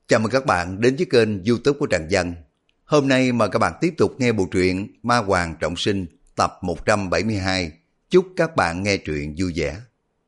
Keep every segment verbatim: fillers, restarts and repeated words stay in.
Chào mừng các bạn đến với kênh YouTube của Trần Văn. Hôm nay mời các bạn tiếp tục nghe bộ truyện Ma Hoàng Trọng Sinh tập một trăm bảy mươi hai. Chúc các bạn nghe truyện vui vẻ.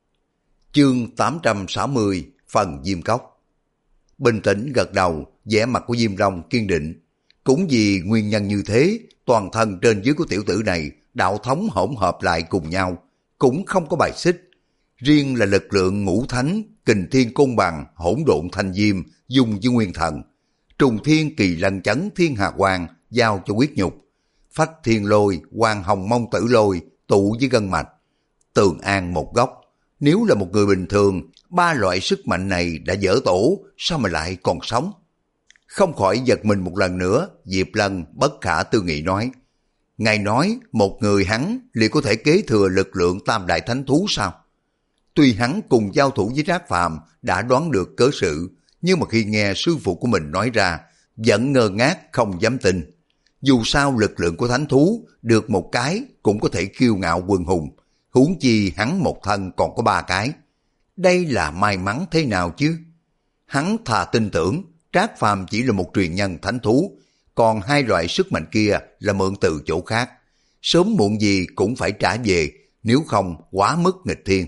Chương tám trăm sáu mươi, phần Diêm Cốc. Bình tĩnh gật đầu, vẻ mặt của Diêm Long kiên định. Cũng vì nguyên nhân như thế, toàn thân trên dưới của tiểu tử này đạo thống hỗn hợp lại cùng nhau, cũng không có bài xích. Riêng là lực lượng ngũ thánh, kình thiên côn bằng, hỗn độn thanh diêm, dùng với nguyên thần. Trùng thiên kỳ lân chấn thiên hà quang, giao cho quyết nhục. Phách thiên lôi, hoàng hồng mông tử lôi, tụ với gân mạch. Tường an một góc. Nếu là một người bình thường, ba loại sức mạnh này đã dở tổ, sao mà lại còn sống? Không khỏi giật mình một lần nữa, Diệp Lân bất khả tư nghị nói. Ngài nói một người hắn liệu có thể kế thừa lực lượng tam đại thánh thú sao? Tuy hắn cùng giao thủ với Trác Phàm đã đoán được cớ sự, nhưng mà khi nghe sư phụ của mình nói ra, vẫn ngơ ngác không dám tin. Dù sao lực lượng của thánh thú được một cái cũng có thể kiêu ngạo quần hùng, huống chi hắn một thân còn có ba cái. Đây là may mắn thế nào chứ? Hắn thà tin tưởng Trác Phàm chỉ là một truyền nhân thánh thú, còn hai loại sức mạnh kia là mượn từ chỗ khác. Sớm muộn gì cũng phải trả về, nếu không quá mức nghịch thiên.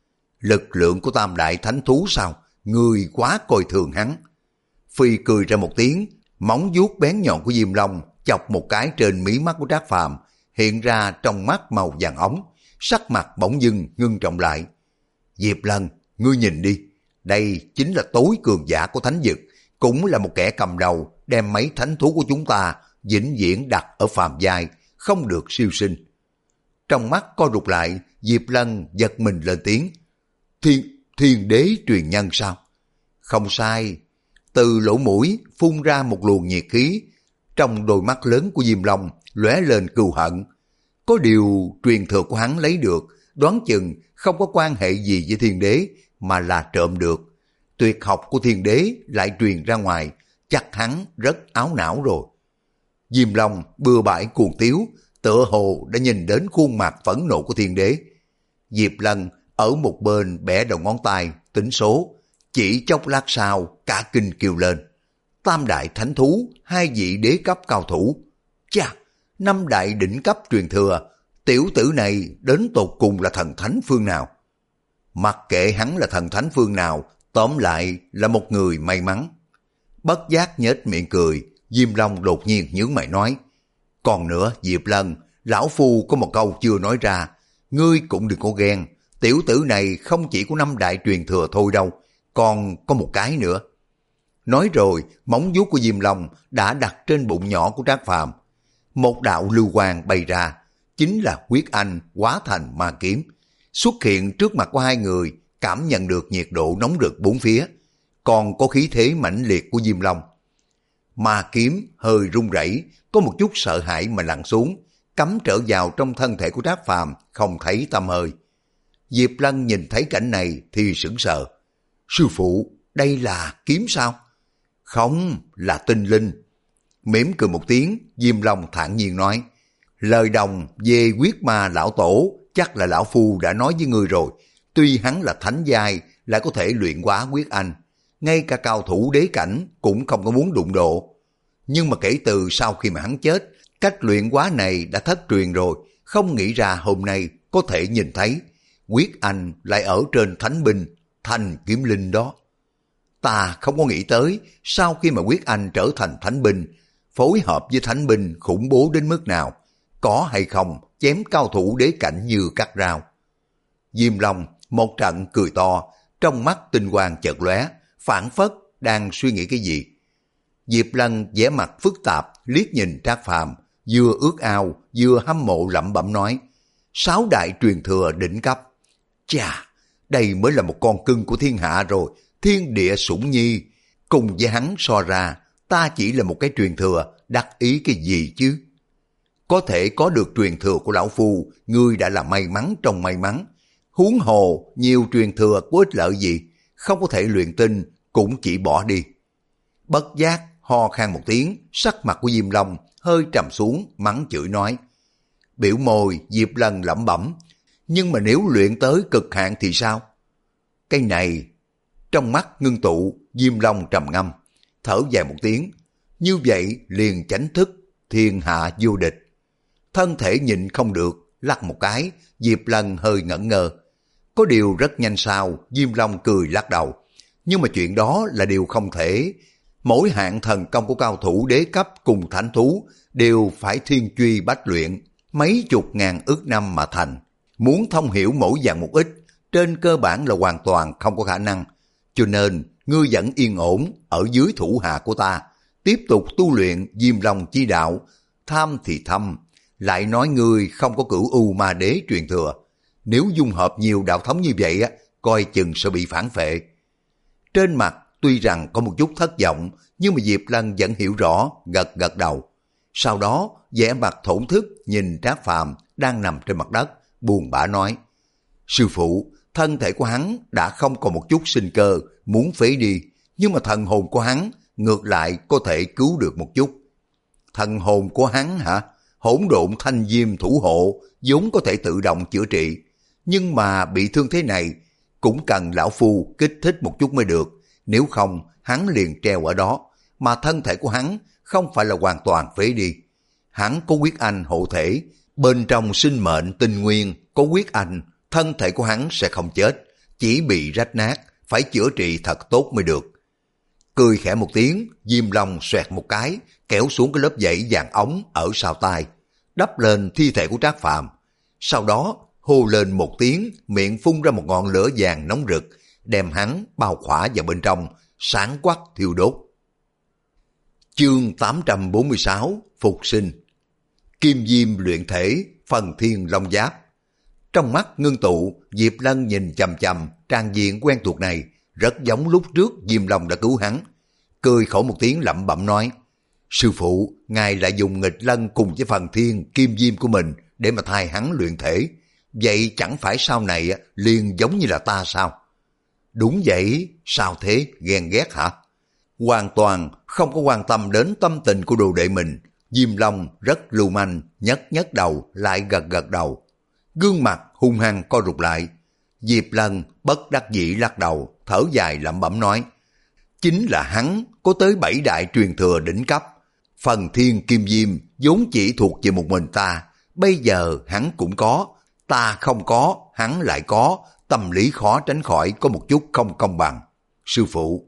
Lực lượng của tam đại thánh thú sao? Người quá coi thường hắn. Phi cười ra một tiếng, móng vuốt bén nhọn của Diêm Long chọc một cái trên mí mắt của Trác Phàm, hiện ra trong mắt màu vàng ống, sắc mặt bỗng dưng ngưng trọng lại. Diệp Lân, ngươi nhìn đi, đây chính là tối cường giả của thánh vực, cũng là một kẻ cầm đầu đem mấy thánh thú của chúng ta vĩnh viễn đặt ở phàm giai, không được siêu sinh. Trong mắt co rụt lại, Diệp Lân giật mình lên tiếng. Thiên, thiên đế truyền nhân sao? Không sai. Từ lỗ mũi phun ra một luồng nhiệt khí, trong đôi mắt lớn của Diêm Long lóe lên cừu hận. Có điều truyền thừa của hắn lấy được, đoán chừng không có quan hệ gì với thiên đế, mà là trộm được. Tuyệt học của thiên đế lại truyền ra ngoài, chắc hắn rất áo não rồi. Diêm Long bừa bãi cuồng tiếu, tựa hồ đã nhìn đến khuôn mặt phẫn nộ của thiên đế. Diệp Lân ở một bên bẻ đầu ngón tay, tính số, chỉ chốc lát sau cả kinh kêu lên. Tam đại thánh thú, hai vị đế cấp cao thủ. Chà, năm đại đỉnh cấp truyền thừa, tiểu tử này đến tột cùng là thần thánh phương nào? Mặc kệ hắn là thần thánh phương nào, tóm lại là một người may mắn. Bất giác nhếch miệng cười, Diêm Long đột nhiên nhướng mày nói. Còn nữa Diệp Lân, lão phu có một câu chưa nói ra, ngươi cũng đừng có ghen. Tiểu tử này không chỉ có năm đại truyền thừa thôi đâu, còn có một cái nữa. Nói rồi, móng vuốt của Diêm Long đã đặt trên bụng nhỏ của Trác Phàm. Một đạo lưu quang bay ra, chính là huyết anh hóa thành ma kiếm. Xuất hiện trước mặt của hai người, cảm nhận được nhiệt độ nóng rực bốn phía, còn có khí thế mãnh liệt của Diêm Long. Ma kiếm hơi rung rẩy, có một chút sợ hãi mà lặn xuống, cắm trở vào trong thân thể của Trác Phàm, không thấy tăm hơi. Diệp Lân nhìn thấy cảnh này thì sững sờ. Sư phụ, đây là kiếm sao? Không, là tinh linh. Mỉm cười một tiếng, Diêm Long thản nhiên nói. Lời đồng về quyết ma lão tổ, chắc là lão phu đã nói với ngươi rồi. Tuy hắn là thánh giai, lại có thể luyện hóa quyết anh. Ngay cả cao thủ đế cảnh cũng không có muốn đụng độ. Nhưng mà kể từ sau khi mà hắn chết, cách luyện hóa này đã thất truyền rồi. Không nghĩ ra hôm nay có thể nhìn thấy. Quyết anh lại ở trên thánh binh, thành kiếm linh đó. Ta không có nghĩ tới, sau khi mà quyết anh trở thành thánh binh, phối hợp với thánh binh khủng bố đến mức nào, có hay không chém cao thủ đế cảnh như cắt rau. Diêm Long một trận cười to, trong mắt tinh quang chợt lóe, phảng phất đang suy nghĩ cái gì. Diệp Lân vẻ mặt phức tạp liếc nhìn Trác Phàm, vừa ước ao vừa hâm mộ lẩm bẩm nói. Sáu đại truyền thừa đỉnh cấp. Chà, đây mới là một con cưng của thiên hạ rồi, thiên địa sủng nhi. Cùng với hắn so ra, ta chỉ là một cái truyền thừa, đắc ý cái gì chứ? Có thể có được truyền thừa của lão phu, ngươi đã là may mắn trong may mắn. Huống hồ, nhiều truyền thừa có ích lợi gì, không có thể luyện tinh, cũng chỉ bỏ đi. Bất giác, ho khan một tiếng, sắc mặt của Diêm Long hơi trầm xuống, mắng chửi nói. Biểu môi, Diệp Lân lẩm bẩm. Nhưng mà nếu luyện tới cực hạn thì sao? Cái này, trong mắt ngưng tụ, Diêm Long trầm ngâm. thở dài một tiếng. Như vậy liền chánh thức, thiên hạ vô địch. Thân thể nhịn không được, lắc một cái, Diệp Lân hơi ngẩn ngơ. Có điều rất nhanh sau, Diêm Long cười lắc đầu. Nhưng mà chuyện đó là điều không thể. Mỗi hạng thần công của cao thủ đế cấp cùng thánh thú đều phải thiên truy bách luyện, mấy chục ngàn ức năm mà thành. Muốn thông hiểu mỗi dạng một ít, trên cơ bản là hoàn toàn không có khả năng. Cho nên, ngươi vẫn yên ổn ở dưới thủ hạ của ta, tiếp tục tu luyện Diêm Long chi đạo, tham thì thâm, lại nói ngươi không có cửu u ma đế truyền thừa. Nếu dung hợp nhiều đạo thống như vậy á, coi chừng sẽ bị phản phệ. Trên mặt tuy rằng có một chút thất vọng, nhưng mà Diệp Lân vẫn hiểu rõ, gật gật đầu. Sau đó, vẻ mặt thổn thức nhìn Trác Phàm đang nằm trên mặt đất, buồn bã nói: Sư phụ, thân thể của hắn đã không còn một chút sinh cơ, muốn phế đi, nhưng mà thần hồn của hắn ngược lại có thể cứu được một chút. Thần hồn của hắn hả? Hỗn độn thanh diêm thủ hộ vốn có thể tự động chữa trị, nhưng mà bị thương thế này cũng cần lão phu kích thích một chút mới được, nếu không hắn liền treo ở đó, mà thân thể của hắn không phải là hoàn toàn phế đi. Hắn có huyết anh hộ thể, bên trong sinh mệnh tinh nguyên có huyết anh, thân thể của hắn sẽ không chết, chỉ bị rách nát, phải chữa trị thật tốt mới được. Cười khẽ một tiếng, Diêm Long xoẹt một cái, kéo xuống cái lớp dãy vàng ống ở sau tai, đắp lên thi thể của Trác Phàm. Sau đó hô lên một tiếng, miệng phun ra một ngọn lửa vàng nóng rực, đem hắn bao khỏa vào bên trong, sáng quắc thiêu đốt. Chương tám trăm bốn mươi sáu Phục sinh. Kim diêm luyện thể, phần thiên long giáp. Trong mắt ngưng tụ, Diệp Lân nhìn chằm chằm trang diện quen thuộc này, rất giống lúc trước Diêm Long đã cứu hắn. Cười khổ một tiếng lẩm bẩm nói: Sư phụ, ngài lại dùng nghịch lân cùng với phần thiên kim diêm của mình để mà thay hắn luyện thể. Vậy chẳng phải sau này liền giống như là ta sao? Đúng vậy, sao thế, ghen ghét hả? Hoàn toàn không có quan tâm đến tâm tình của đồ đệ mình. Diêm Long rất lưu manh, nhấc nhấc đầu lại gật gật đầu. Gương mặt hung hăng co rụt lại. Diệp Lân bất đắc dĩ lắc đầu, thở dài lẩm bẩm nói: Chính là hắn có tới bảy đại truyền thừa đỉnh cấp. Phần thiên kim diêm vốn chỉ thuộc về một mình ta, bây giờ hắn cũng có, ta không có, hắn lại có, tâm lý khó tránh khỏi có một chút không công bằng. Sư phụ,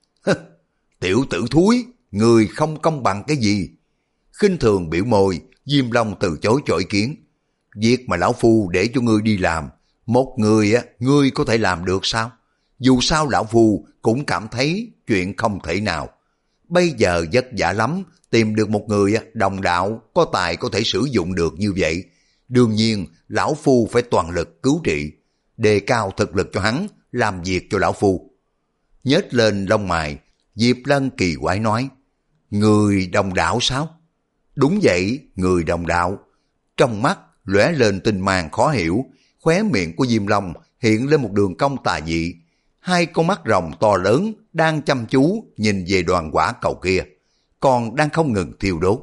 tiểu tử thúi, người không công bằng cái gì? Khinh thường biểu môi, Diêm Long từ chối cho ý kiến. Việc mà lão phu để cho ngươi đi làm, một người á, ngươi có thể làm được sao? Dù sao lão phu cũng cảm thấy chuyện không thể nào. Bây giờ vất vả lắm, tìm được một người đồng đạo có tài có thể sử dụng được như vậy. Đương nhiên, lão phu phải toàn lực cứu trị, đề cao thực lực cho hắn, làm việc cho lão phu. Nhếch lên lông mày, Diệp Lân kỳ quái nói: Người đồng đạo sao? Đúng vậy, người đồng đạo. Trong mắt lóe lên tinh mang khó hiểu, khóe miệng của Diêm Long hiện lên một đường cong tà dị. Hai con mắt rồng to lớn đang chăm chú nhìn về đoàn quả cầu kia, còn đang không ngừng thiêu đốt.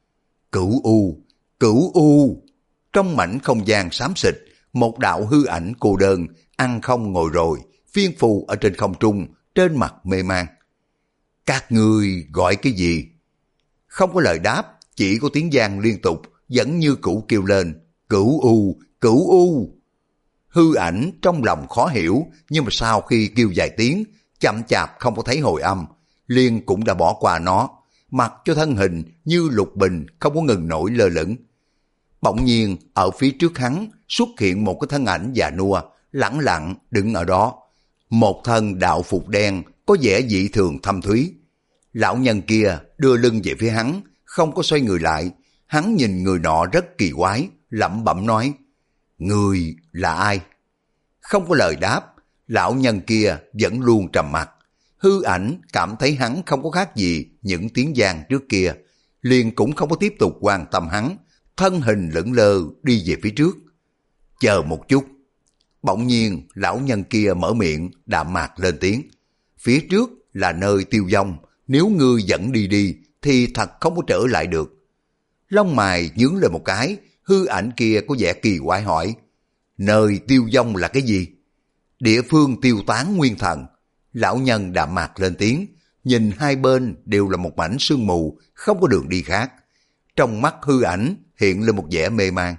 Cửu U, Cửu U. Trong mảnh không gian xám xịt, một đạo hư ảnh cô đơn, ăn không ngồi rồi, phiên phù ở trên không trung, trên mặt mê man. Các ngươi gọi cái gì? Không có lời đáp, chỉ có tiếng vang liên tục, vẫn như cũ kêu lên: Cửu U, Cửu U. Hư ảnh trong lòng khó hiểu, nhưng mà sau khi kêu vài tiếng, chậm chạp không có thấy hồi âm, liền cũng đã bỏ qua nó, mặc cho thân hình như lục bình không có ngừng nổi lơ lửng. Bỗng nhiên ở phía trước hắn xuất hiện một cái thân ảnh già nua, lẳng lặng đứng ở đó. Một thân đạo phục đen có vẻ dị thường thâm thúy. Lão nhân kia đưa lưng về phía hắn, không có xoay người lại. Hắn nhìn người nọ rất kỳ quái, lẩm bẩm nói: Người là ai? Không có lời đáp, lão nhân kia vẫn luôn trầm mặc. Hư ảnh cảm thấy hắn không có khác gì những tiếng vang trước kia, liền cũng không có tiếp tục quan tâm hắn, thân hình lững lơ đi về phía trước. Chờ một chút. Bỗng nhiên lão nhân kia mở miệng đạm mạc lên tiếng: Phía trước là nơi tiêu vong, nếu ngươi dẫn đi đi thì thật không có trở lại được. Lông mày nhướng lên một cái, hư ảnh kia có vẻ kỳ quái hỏi: Nơi tiêu vong là cái gì? Địa phương tiêu tán nguyên thần. Lão nhân đạm mạc lên tiếng, nhìn hai bên đều là một mảnh sương mù, không có đường đi khác. Trong mắt hư ảnh hiện lên một vẻ mê man.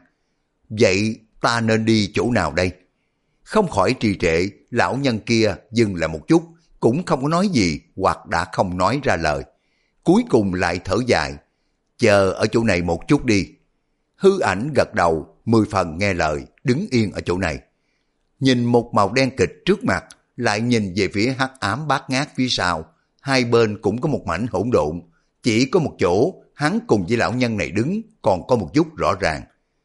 Vậy ta nên đi chỗ nào đây? Không khỏi trì trệ, lão nhân kia dừng lại một chút, cũng không có nói gì hoặc đã không nói ra lời. Cuối cùng lại thở dài, chờ ở chỗ này một chút đi. Hư ảnh gật đầu, mười phần nghe lời, đứng yên ở chỗ này. Nhìn một màu đen kịch trước mặt, lại nhìn về phía hắc ám bát ngát phía sau, hai bên cũng có một mảnh hỗn độn, chỉ có một chỗ hắn cùng với lão nhân này đứng còn có một chút rõ ràng.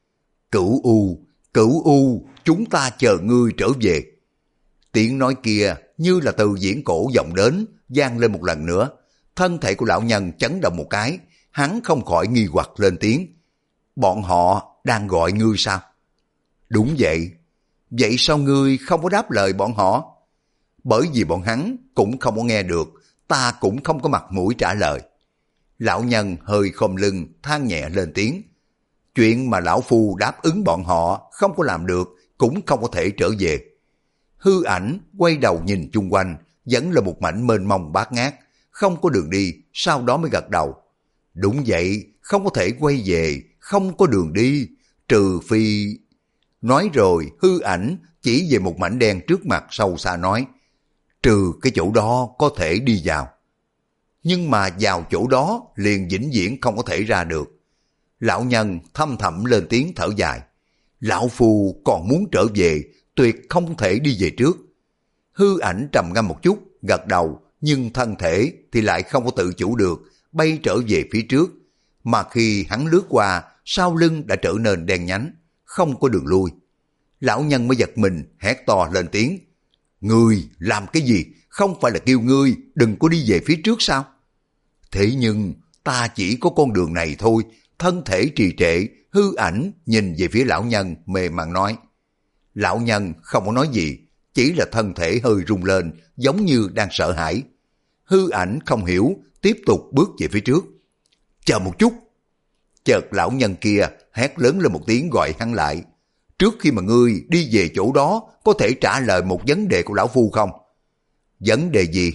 Cửu U, Cửu U, chúng ta chờ ngươi trở về. Tiếng nói kia như là từ diễn cổ vọng đến, vang lên một lần nữa. Thân thể của lão nhân chấn động một cái, hắn không khỏi nghi hoặc lên tiếng. Bọn họ đang gọi ngươi sao? Đúng vậy. Vậy sao ngươi không có đáp lời bọn họ? Bởi vì bọn hắn cũng không có nghe được, ta cũng không có mặt mũi trả lời. Lão nhân hơi khom lưng, than nhẹ lên tiếng. Chuyện mà lão phu đáp ứng bọn họ không có làm được, cũng không có thể trở về. Hư ảnh quay đầu nhìn chung quanh, vẫn là một mảnh mênh mông bát ngát, không có đường đi, sau đó mới gật đầu. Đúng vậy, không có thể quay về, không có đường đi, trừ phi... Nói rồi, hư ảnh chỉ về một mảnh đen trước mặt sâu xa nói, trừ cái chỗ đó có thể đi vào. Nhưng mà vào chỗ đó liền vĩnh viễn không có thể ra được. Lão nhân thâm thẳm lên tiếng thở dài, lão phu còn muốn trở về, tuyệt không thể đi về trước. Hư ảnh trầm ngâm một chút, gật đầu, nhưng thân thể thì lại không có tự chủ được, bay trở về phía trước. Mà khi hắn lướt qua, sau lưng đã trở nên đen nhánh, không có đường lui. Lão nhân mới giật mình, hét to lên tiếng. Ngươi làm cái gì? Không phải là kêu ngươi đừng có đi về phía trước sao? Thế nhưng ta chỉ có con đường này thôi. Thân thể trì trệ, hư ảnh nhìn về phía lão nhân mê man nói. Lão nhân không có nói gì, chỉ là thân thể hơi rung lên, giống như đang sợ hãi. Hư ảnh không hiểu, tiếp tục bước về phía trước. Chờ một chút. Chợt lão nhân kia hét lớn lên một tiếng gọi hắn lại. Trước khi mà ngươi đi về chỗ đó, có thể trả lời một vấn đề của lão phu không? Vấn đề gì?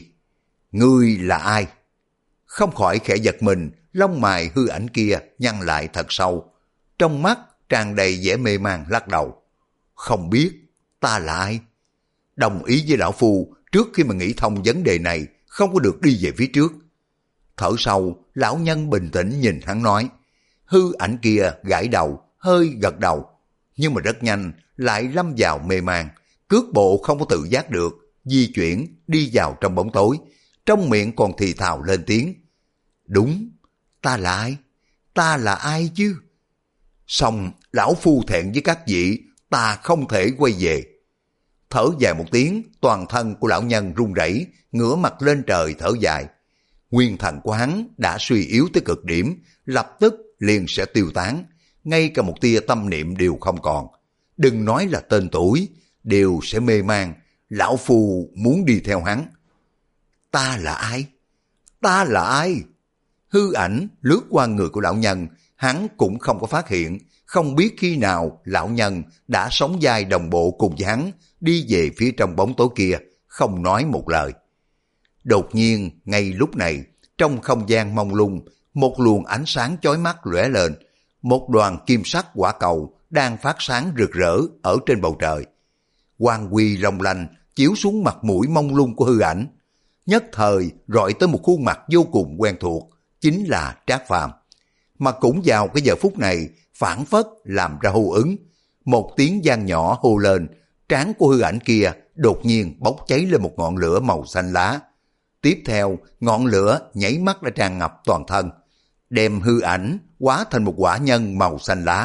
Ngươi là ai? Không khỏi khẽ giật mình, lông mày hư ảnh kia nhăn lại thật sâu. Trong mắt tràn đầy vẻ mê man lắc đầu. Không biết, ta là ai? Đồng ý với lão phu, trước khi mà nghĩ thông vấn đề này, không có được đi về phía trước. Thở sâu, lão nhân bình tĩnh nhìn hắn nói. Hư ảnh kia gãi đầu, hơi gật đầu. Nhưng mà rất nhanh, lại lâm vào mê man, cước bộ không có tự giác được, di chuyển, đi vào trong bóng tối, trong miệng còn thì thào lên tiếng. Đúng, ta là ai? Ta là ai chứ? Xong, lão phu thẹn với các vị, ta không thể quay về. Thở dài một tiếng, toàn thân của lão nhân run rẩy, ngửa mặt lên trời thở dài. Nguyên thần của hắn đã suy yếu tới cực điểm, lập tức liền sẽ tiêu tán, ngay cả một tia tâm niệm đều không còn. Đừng nói là tên tuổi, đều sẽ mê man, lão phu muốn đi theo hắn. Ta là ai? Ta là ai? Hư ảnh lướt qua người của lão nhân, hắn cũng không có phát hiện, không biết khi nào lão nhân đã sống vai đồng bộ cùng với hắn, đi về phía trong bóng tối kia, không nói một lời. Đột nhiên, ngay lúc này, trong không gian mông lung, một luồng ánh sáng chói mắt lóe lên, một đoàn kim sắc quả cầu đang phát sáng rực rỡ ở trên bầu trời. Quang huy long lanh chiếu xuống mặt mũi mông lung của hư ảnh, nhất thời rọi tới một khuôn mặt vô cùng quen thuộc, chính là Trác Phàm. Mà cũng vào cái giờ phút này, phảng phất làm ra hô ứng, một tiếng vang nhỏ hô lên, trán của hư ảnh kia đột nhiên bốc cháy lên một ngọn lửa màu xanh lá. Tiếp theo, ngọn lửa nhảy mắt đã tràn ngập toàn thân, đem hư ảnh hóa thành một quả nhân màu xanh lá.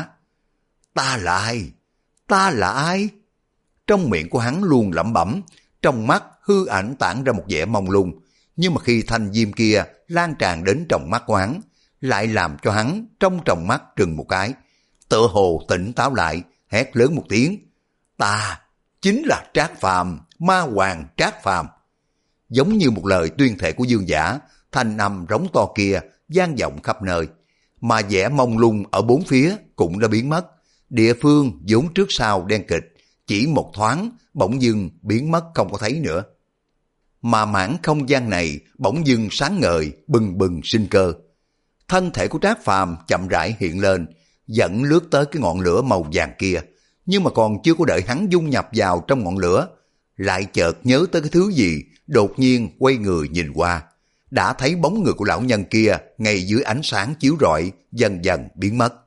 Ta là ai? Ta là ai? Trong miệng của hắn luôn lẩm bẩm, trong mắt hư ảnh tản ra một vẻ mông lung, nhưng mà khi thanh diêm kia lan tràn đến trong mắt của hắn, lại làm cho hắn trong tròng mắt trừng một cái, tựa hồ tỉnh táo lại, hét lớn một tiếng. Ta chính là Trác Phàm, ma hoàng Trác Phàm. Giống như một lời tuyên thệ của dương giả, thanh âm rống to kia vang vọng khắp nơi, mà vẻ mông lung ở bốn phía cũng đã biến mất. Địa phương vốn trước sau đen kịch, chỉ một thoáng bỗng dưng biến mất không có thấy nữa. mà mảng không gian này bỗng dưng sáng ngời, bừng bừng sinh cơ. Thân thể của Trác Phàm chậm rãi hiện lên, dẫn lướt tới cái ngọn lửa màu vàng kia, nhưng mà còn chưa có đợi hắn dung nhập vào trong ngọn lửa, lại chợt nhớ tới cái thứ gì, đột nhiên quay người nhìn qua, đã thấy bóng người của lão nhân kia ngay dưới ánh sáng chiếu rọi dần dần biến mất.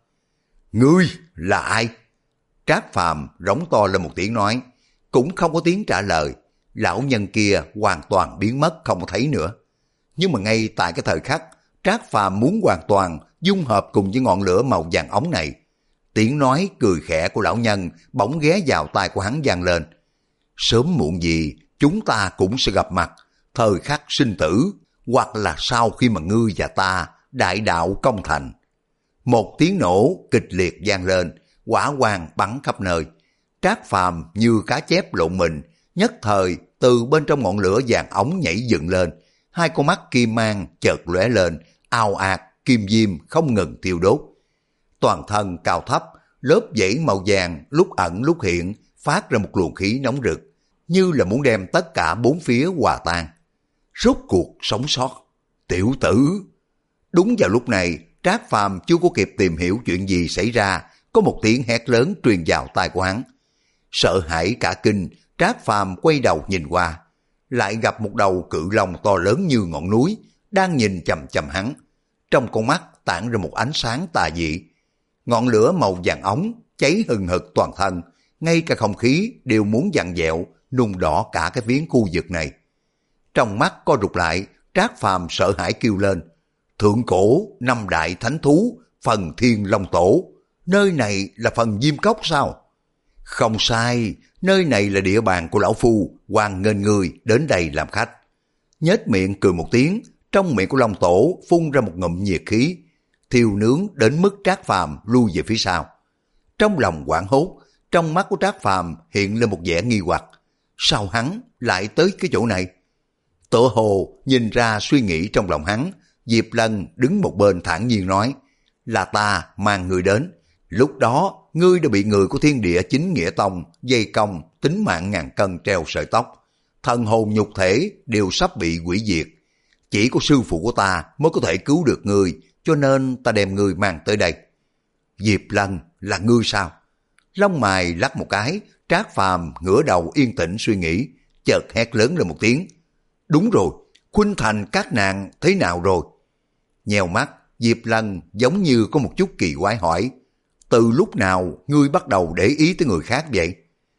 Ngươi là ai? Trác Phàm rống to lên một tiếng nói, cũng không có tiếng trả lời. Lão nhân kia hoàn toàn biến mất không có thấy nữa. Nhưng mà ngay tại cái thời khắc Trác Phàm muốn hoàn toàn dung hợp cùng với ngọn lửa màu vàng óng này, tiếng nói cười khẽ của lão nhân bỗng ghé vào tai của hắn vang lên. Sớm muộn gì chúng ta cũng sẽ gặp mặt, thời khắc sinh tử, hoặc là sau khi mà ngươi và ta đại đạo công thành. Một tiếng nổ kịch liệt vang lên, hỏa quang bắn khắp nơi. Trác Phàm như cá chép lộn mình, nhất thời từ bên trong ngọn lửa vàng ống nhảy dựng lên, hai con mắt kim mang chợt lóe lên, ào ạt kim diêm không ngừng tiêu đốt. Toàn thân cao thấp, lớp dãy màu vàng lúc ẩn lúc hiện, phát ra một luồng khí nóng rực, như là muốn đem tất cả bốn phía hòa tan. Rốt cuộc sống sót, tiểu tử. Đúng vào lúc này, Trác Phàm chưa có kịp tìm hiểu chuyện gì xảy ra, có một tiếng hét lớn truyền vào tai của hắn. Sợ hãi cả kinh, Trác Phàm quay đầu nhìn qua, lại gặp một đầu cự long to lớn như ngọn núi đang nhìn chằm chằm hắn. Trong con mắt tản ra một ánh sáng tà dị. Ngọn lửa màu vàng óng cháy hừng hực toàn thân, ngay cả không khí đều muốn vặn vẹo, nung đỏ cả cái phiến khu vực này. Trong mắt co rụt lại, Trác Phàm sợ hãi kêu lên, thượng cổ năm đại thánh thú Phần Thiên Long Tổ, nơi này là phần Diêm Cốc sao? Không sai, nơi này là địa bàn của lão phu, hoan nghênh người đến đây làm khách. Nhếch miệng cười một tiếng, trong miệng của Long Tổ phun ra một ngụm nhiệt khí, thiêu nướng đến mức Trác Phàm lui về phía sau. Trong lòng hoảng hốt, trong mắt của Trác Phàm hiện lên một vẻ nghi hoặc, sao hắn lại tới cái chỗ này? Tựa hồ nhìn ra suy nghĩ trong lòng hắn, Diệp Lân đứng một bên thản nhiên nói, là ta mang người đến. Lúc đó ngươi đã bị người của Thiên Địa Chính Nghĩa Tông dây công, tính mạng ngàn cân treo sợi tóc, thần hồn nhục thể đều sắp bị hủy diệt. Chỉ có sư phụ của ta mới có thể cứu được ngươi, cho nên ta đem ngươi mang tới đây. Diệp Lân, là ngươi sao? Lông mày lắc một cái, Trác Phàm ngửa đầu yên tĩnh suy nghĩ, chợt hét lớn lên một tiếng. Đúng rồi, Khuynh Thành các nàng thế nào rồi? Nhèo mắt, Diệp Lân giống như có một chút kỳ quái hỏi, từ lúc nào ngươi bắt đầu để ý tới người khác vậy?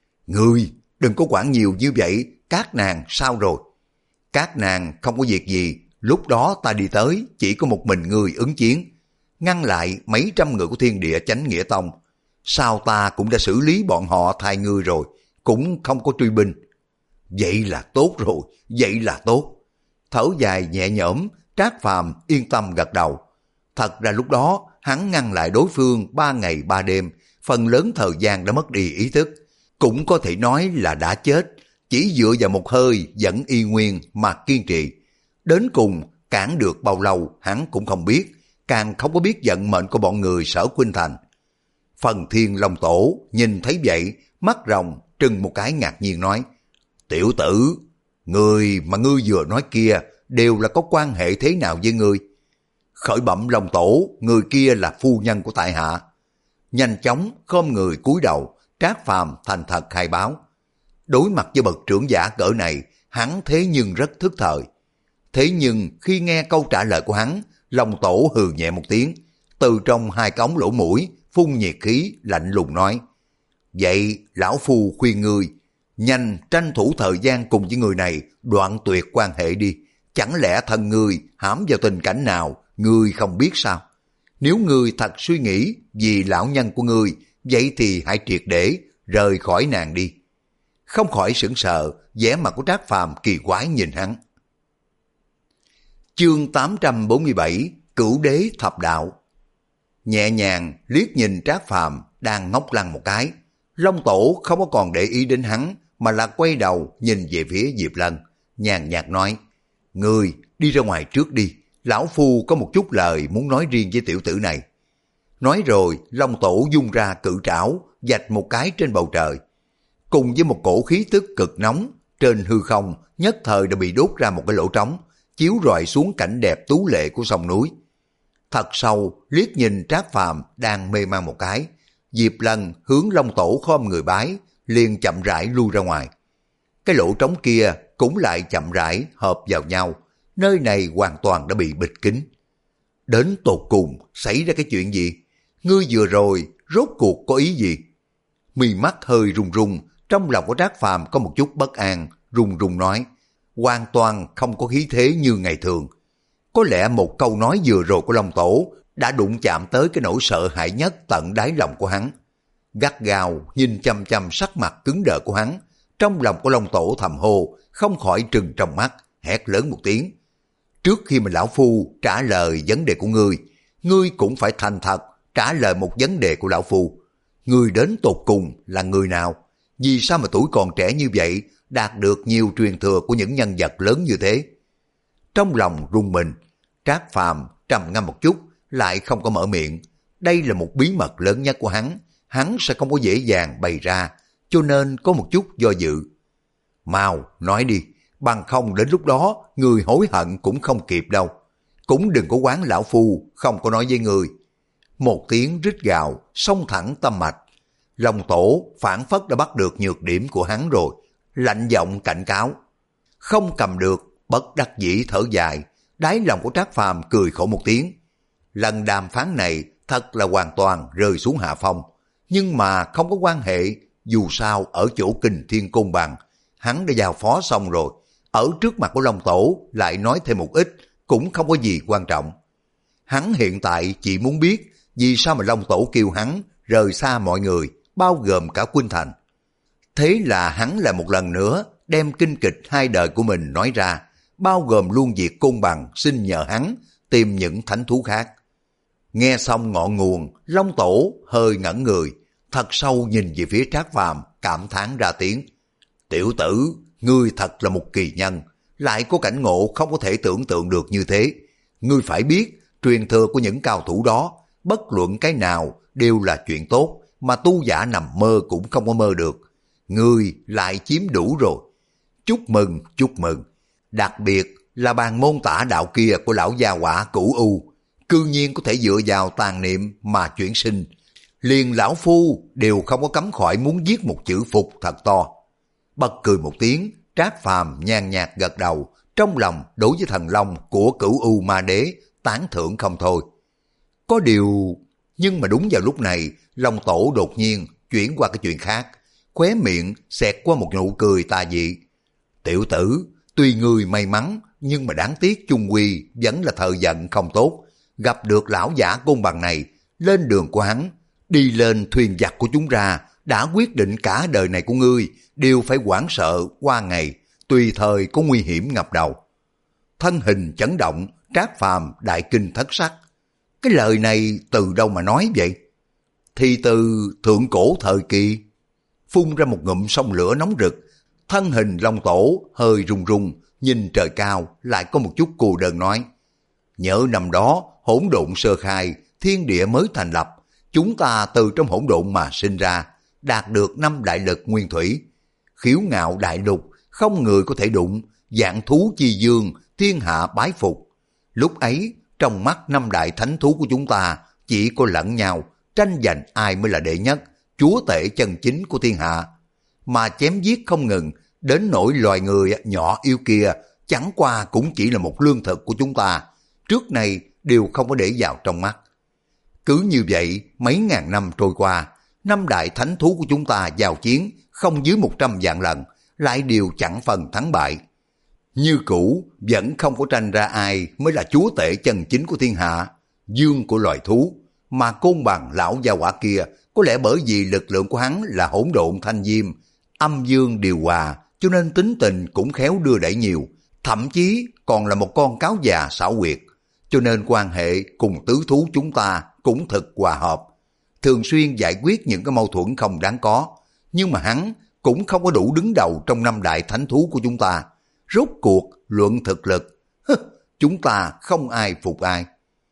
Ngươi đừng có quản nhiều như vậy, các nàng sao rồi? Các nàng không có việc gì, lúc đó ta đi tới chỉ có một mình ngươi ứng chiến, ngăn lại mấy trăm người của Thiên Địa Chánh Nghĩa Tông. Sao ta cũng đã xử lý bọn họ thay ngươi rồi, cũng không có truy binh. Vậy là tốt rồi, vậy là tốt. Thở dài nhẹ nhõm, Trác Phàm yên tâm gật đầu. Thật ra lúc đó hắn ngăn lại đối phương ba ngày ba đêm, phần lớn thời gian đã mất đi ý thức, cũng có thể nói là đã chết, chỉ dựa vào một hơi vẫn y nguyên mà kiên trì. Đến cùng cản được bao lâu hắn cũng không biết, càng không có biết vận mệnh của bọn người Sở Khuynh Thành. Phần Thiên Long Tổ nhìn thấy vậy, mắt rồng trừng một cái ngạc nhiên nói, tiểu tử, người mà ngươi vừa nói kia đều là có quan hệ thế nào với ngươi? Khởi bẩm Long Tổ, người kia là phu nhân của tại hạ. Nhanh chóng khom người cúi đầu, Trác Phàm thành thật khai báo. Đối mặt với bậc trưởng giả cỡ này, hắn thế nhưng rất thức thời. Thế nhưng khi nghe câu trả lời của hắn, Long Tổ hừ nhẹ một tiếng, từ trong hai cái ống lỗ mũi phun nhiệt khí lạnh lùng nói, vậy lão phu khuyên ngươi nhanh tranh thủ thời gian cùng với người này đoạn tuyệt quan hệ đi. Chẳng lẽ thân ngươi hãm vào tình cảnh nào ngươi không biết sao? Nếu ngươi thật suy nghĩ vì lão nhân của ngươi, vậy thì hãy triệt để rời khỏi nàng đi. Không khỏi sững sờ, vẻ mặt của Trác Phàm kỳ quái nhìn hắn. Chương tám trăm bốn mươi bảy, Cửu Đế Thập Đạo. Nhẹ nhàng liếc nhìn Trác Phàm đang ngốc lăng một cái, Long Tổ không có còn để ý đến hắn, mà là quay đầu nhìn về phía Diệp Lân, nhàn nhạt nói, ngươi đi ra ngoài trước đi, lão phu có một chút lời muốn nói riêng với tiểu tử này. Nói rồi, Long Tổ dung ra cự trảo, vạch một cái trên bầu trời. Cùng với một cổ khí tức cực nóng, trên hư không nhất thời đã bị đốt ra một cái lỗ trống, chiếu rọi xuống cảnh đẹp tú lệ của sông núi. Thật sâu liếc nhìn Trác Phàm đang mê man một cái, Diệp Lân hướng Long Tổ khom người bái, liền chậm rãi lui ra ngoài. Cái lỗ trống kia cũng lại chậm rãi hợp vào nhau, nơi này hoàn toàn đã bị bịt kín. Đến tột cùng xảy ra cái chuyện gì? Ngươi vừa rồi rốt cuộc có ý gì? Mi mắt hơi run run, trong lòng của Trác Phàm có một chút bất an, run run nói, hoàn toàn không có khí thế như ngày thường. Có lẽ một câu nói vừa rồi của Long Tổ đã đụng chạm tới cái nỗi sợ hãi nhất tận đáy lòng của hắn. Gắt gao nhìn chăm chăm sắc mặt cứng đờ của hắn, trong lòng của Long Tổ thầm hô, không khỏi trừng trong mắt, hét lớn một tiếng. Trước khi mà lão phu trả lời vấn đề của ngươi, ngươi cũng phải thành thật trả lời một vấn đề của lão phu. Ngươi đến tột cùng là người nào? Vì sao mà tuổi còn trẻ như vậy đạt được nhiều truyền thừa của những nhân vật lớn như thế? Trong lòng rung mình, Trác Phàm trầm ngâm một chút, lại không có mở miệng. Đây là một bí mật lớn nhất của hắn, hắn sẽ không có dễ dàng bày ra, cho nên có một chút do dự. Mau, nói đi, bằng không đến lúc đó người hối hận cũng không kịp đâu. Cũng đừng có quán lão phu không có nói với người. Một tiếng rít gào xông thẳng tâm mạch. Long Tổ phản phất đã bắt được nhược điểm của hắn rồi, lạnh giọng cảnh cáo. Không cầm được, bất đắc dĩ thở dài, đáy lòng của Trác Phàm cười khổ một tiếng. Lần đàm phán này thật là hoàn toàn rơi xuống hạ phong, nhưng mà không có quan hệ, dù sao ở chỗ Kình Thiên Côn Bằng, hắn đã giao phó xong rồi, ở trước mặt của Long Tổ lại nói thêm một ít, cũng không có gì quan trọng. Hắn hiện tại chỉ muốn biết vì sao mà Long Tổ kêu hắn rời xa mọi người, bao gồm cả Khuynh Thành. Thế là hắn lại một lần nữa đem kinh kịch hai đời của mình nói ra, bao gồm luôn việc Côn Bằng xin nhờ hắn tìm những thánh thú khác. Nghe xong ngọn nguồn, Long Tổ hơi ngẩn người, thật sâu nhìn về phía Trác Phàm, cảm thán ra tiếng. Tiểu tử, ngươi thật là một kỳ nhân, lại có cảnh ngộ không có thể tưởng tượng được như thế. Ngươi phải biết, truyền thừa của những cao thủ đó, bất luận cái nào đều là chuyện tốt, mà tu giả nằm mơ cũng không có mơ được. Ngươi lại chiếm đủ rồi. Chúc mừng, chúc mừng. Đặc biệt là bàn môn tả đạo kia của lão gia hỏa Cửu U, cư nhiên có thể dựa vào tàn niệm mà chuyển sinh. Liền lão phu đều không có cấm khỏi muốn viết một chữ phục thật to. Bật cười một tiếng, Trác Phàm nhàn nhạt gật đầu, trong lòng đối với thần long của Cửu U Ma Đế tán thưởng không thôi. Có điều, nhưng mà đúng vào lúc này, Long Tổ đột nhiên chuyển qua cái chuyện khác, khóe miệng xẹt qua một nụ cười tà dị. Tiểu tử, tuy ngươi may mắn, nhưng mà đáng tiếc chung quy vẫn là thời giận không tốt. Gặp được lão giả Côn Bằng này, lên đường của hắn, đi lên thuyền giặc của chúng ra, đã quyết định cả đời này của ngươi đều phải hoảng sợ qua ngày, tùy thời có nguy hiểm ngập đầu. Thân hình chấn động, Trác Phàm đại kinh thất sắc. Cái lời này từ đâu mà nói vậy? Thì từ thượng cổ thời kỳ. Phun ra một ngụm sông lửa nóng rực, thân hình Long Tổ hơi run run, nhìn trời cao lại có một chút cô đơn nói. Nhớ năm đó hỗn độn sơ khai, thiên địa mới thành lập, chúng ta từ trong hỗn độn mà sinh ra, đạt được năm đại lực nguyên thủy. Khiếu ngạo đại lục, không người có thể đụng, vạn thú chi dương, thiên hạ bái phục. Lúc ấy, trong mắt năm đại thánh thú của chúng ta, chỉ có lẫn nhau, tranh giành ai mới là đệ nhất, chúa tể chân chính của thiên hạ. Mà chém giết không ngừng, đến nỗi loài người nhỏ yêu kia, chẳng qua cũng chỉ là một lương thực của chúng ta, trước nay đều không có để vào trong mắt. Cứ như vậy, mấy ngàn năm trôi qua, năm đại thánh thú của chúng ta giao chiến không dưới một trăm vạn lần, lại đều chẳng phần thắng bại. Như cũ, vẫn không có tranh ra ai mới là chúa tể chân chính của thiên hạ, dương của loài thú, mà Côn Bằng lão gia hỏa kia, có lẽ bởi vì lực lượng của hắn là hỗn độn thanh diêm, âm dương điều hòa, cho nên tính tình cũng khéo đưa đẩy nhiều, thậm chí còn là một con cáo già xảo quyệt, cho nên quan hệ cùng tứ thú chúng ta cũng thật hòa hợp, thường xuyên giải quyết những cái mâu thuẫn không đáng có, nhưng mà hắn cũng không có đủ đứng đầu trong năm đại thánh thú của chúng ta. Rốt cuộc luận thực lực, chúng ta không ai phục ai.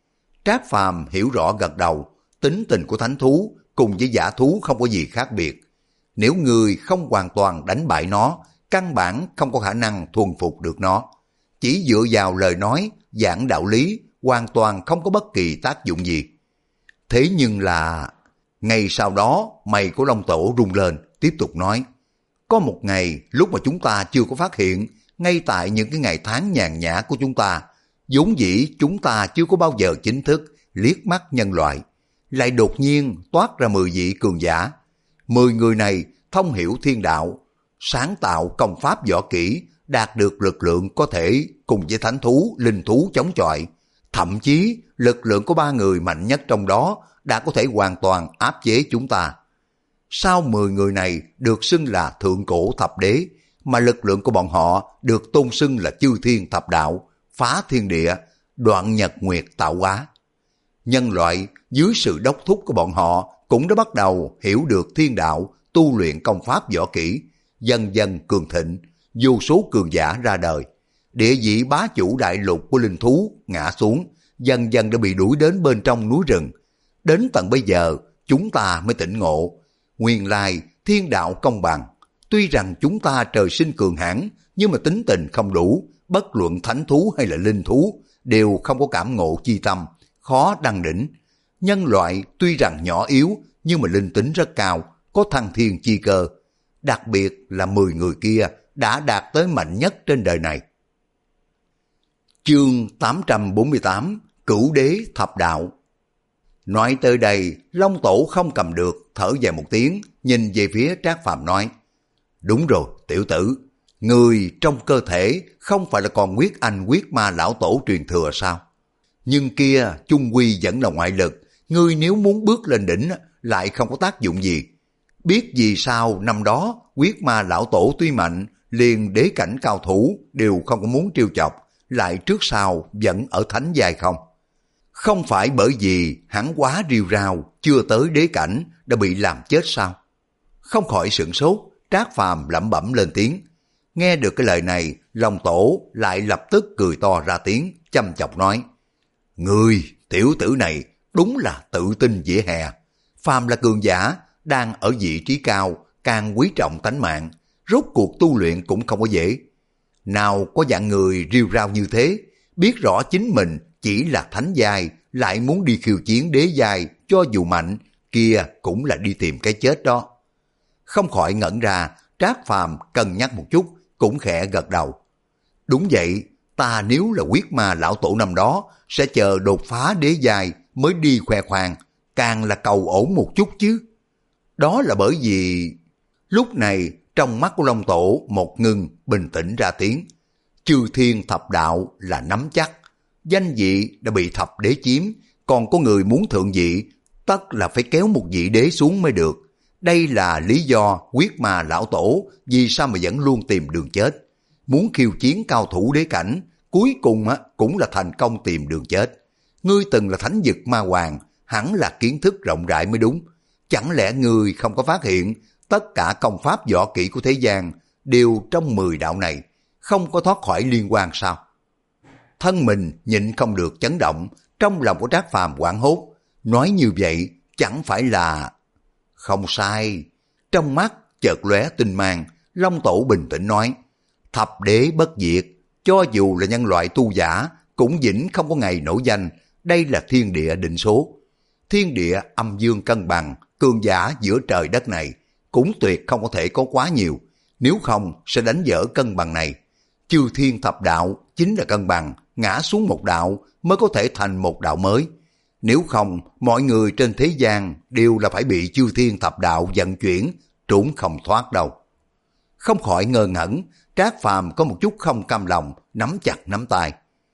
Trác Phàm hiểu rõ gật đầu, tính tình của thánh thú cùng với giả thú không có gì khác biệt. Nếu người không hoàn toàn đánh bại nó, căn bản không có khả năng thuần phục được nó. Chỉ dựa vào lời nói, giảng đạo lý, hoàn toàn không có bất kỳ tác dụng gì. Thế nhưng là... Ngày sau đó, mày của Long Tổ rung lên, tiếp tục nói. Có một ngày, lúc mà chúng ta chưa có phát hiện, ngay tại những cái ngày tháng nhàn nhã của chúng ta, vốn dĩ chúng ta chưa có bao giờ chính thức liếc mắt nhân loại, lại đột nhiên toát ra mười vị cường giả. Mười người này thông hiểu thiên đạo, sáng tạo công pháp võ kỹ, đạt được lực lượng có thể cùng với thánh thú, linh thú chống chọi. Thậm chí lực lượng của ba người mạnh nhất trong đó đã có thể hoàn toàn áp chế chúng ta. Sau mười người này được xưng là thượng cổ thập đế, mà lực lượng của bọn họ được tôn xưng là chư thiên thập đạo, phá thiên địa, đoạn nhật nguyệt tạo hóa. Nhân loại dưới sự đốc thúc của bọn họ cũng đã bắt đầu hiểu được thiên đạo, tu luyện công pháp võ kỹ, dần dần cường thịnh, vô số cường giả ra đời. Địa vị bá chủ đại lục của linh thú ngã xuống, dần dần đã bị đuổi đến bên trong núi rừng. Đến tận bây giờ, chúng ta mới tỉnh ngộ. Nguyên lai thiên đạo công bằng. Tuy rằng chúng ta trời sinh cường hãn, nhưng mà tính tình không đủ, bất luận thánh thú hay là linh thú, đều không có cảm ngộ chi tâm, khó đăng đỉnh. Nhân loại tuy rằng nhỏ yếu, nhưng mà linh tính rất cao, có thăng thiên chi cơ. Đặc biệt là mười người kia đã đạt tới mạnh nhất trên đời này. Chương tám trăm bốn mươi tám, Cửu Đế Thập Đạo. Nói tới đây, Long Tổ không cầm được, thở dài một tiếng, nhìn về phía Trác Phàm nói, đúng rồi, tiểu tử, người trong cơ thể không phải là còn huyết anh huyết ma lão tổ truyền thừa sao? Nhưng kia, chung quy vẫn là ngoại lực, ngươi nếu muốn bước lên đỉnh lại không có tác dụng gì. Biết vì sao năm đó huyết ma lão tổ tuy mạnh, liền đế cảnh cao thủ đều không có muốn trêu chọc, lại trước sau vẫn ở thánh giai không? Không phải bởi vì hắn quá riêu rao, chưa tới đế cảnh đã bị làm chết sao? Không khỏi sửng sốt, Trác Phàm lẩm bẩm lên tiếng. Nghe được cái lời này, Long Tổ lại lập tức cười to ra tiếng, chăm chọc nói, ngươi tiểu tử này đúng là tự tin dễ hè. Phàm là cường giả, đang ở vị trí cao, càng quý trọng tánh mạng, rốt cuộc tu luyện cũng không có dễ. Nào có dạng người riêu rao như thế, biết rõ chính mình chỉ là thánh giai, lại muốn đi khiêu chiến đế giai, cho dù mạnh, kia cũng là đi tìm cái chết đó. Không khỏi ngẩn ra, Trác Phàm cân nhắc một chút, cũng khẽ gật đầu. Đúng vậy, ta nếu là huyết ma lão tổ năm đó, sẽ chờ đột phá đế giai mới đi khoe khoang, càng là cầu ổn một chút chứ. Đó là bởi vì... Lúc này, trong mắt của Long Tổ một ngưng, bình tĩnh ra tiếng. Chư thiên thập đạo là nắm chắc, danh vị đã bị thập đế chiếm, còn có người muốn thượng vị, tất là phải kéo một vị đế xuống mới được. Đây là lý do huyết ma lão tổ vì sao mà vẫn luôn tìm đường chết. Muốn khiêu chiến cao thủ đế cảnh, cuối cùng á cũng là thành công tìm đường chết. Ngươi từng là thánh vực ma hoàng, hẳn là kiến thức rộng rãi mới đúng. Chẳng lẽ ngươi không có phát hiện tất cả công pháp võ kỹ của thế gian đều trong mười đạo này, không có thoát khỏi liên quan sao? Thân mình nhịn không được chấn động, trong lòng của Trác Phàm hoảng hốt. Nói như vậy chẳng phải là... Không sai. Trong mắt chợt lóe tinh mang, Long Tổ bình tĩnh nói, thập đế bất diệt, cho dù là nhân loại tu giả cũng vĩnh không có ngày nổi danh. Đây là thiên địa định số. Thiên địa âm dương cân bằng, cường giả giữa trời đất này cũng tuyệt không có thể có quá nhiều, nếu không sẽ đánh vỡ cân bằng này. Chư thiên thập đạo chính là cân bằng, ngã xuống một đạo mới có thể thành một đạo mới. Nếu không, mọi người trên thế gian đều là phải bị chư thiên thập đạo vận chuyển, trốn không thoát đâu. Không khỏi ngơ ngẩn, Trác Phàm có một chút không cam lòng, nắm chặt nắm tay.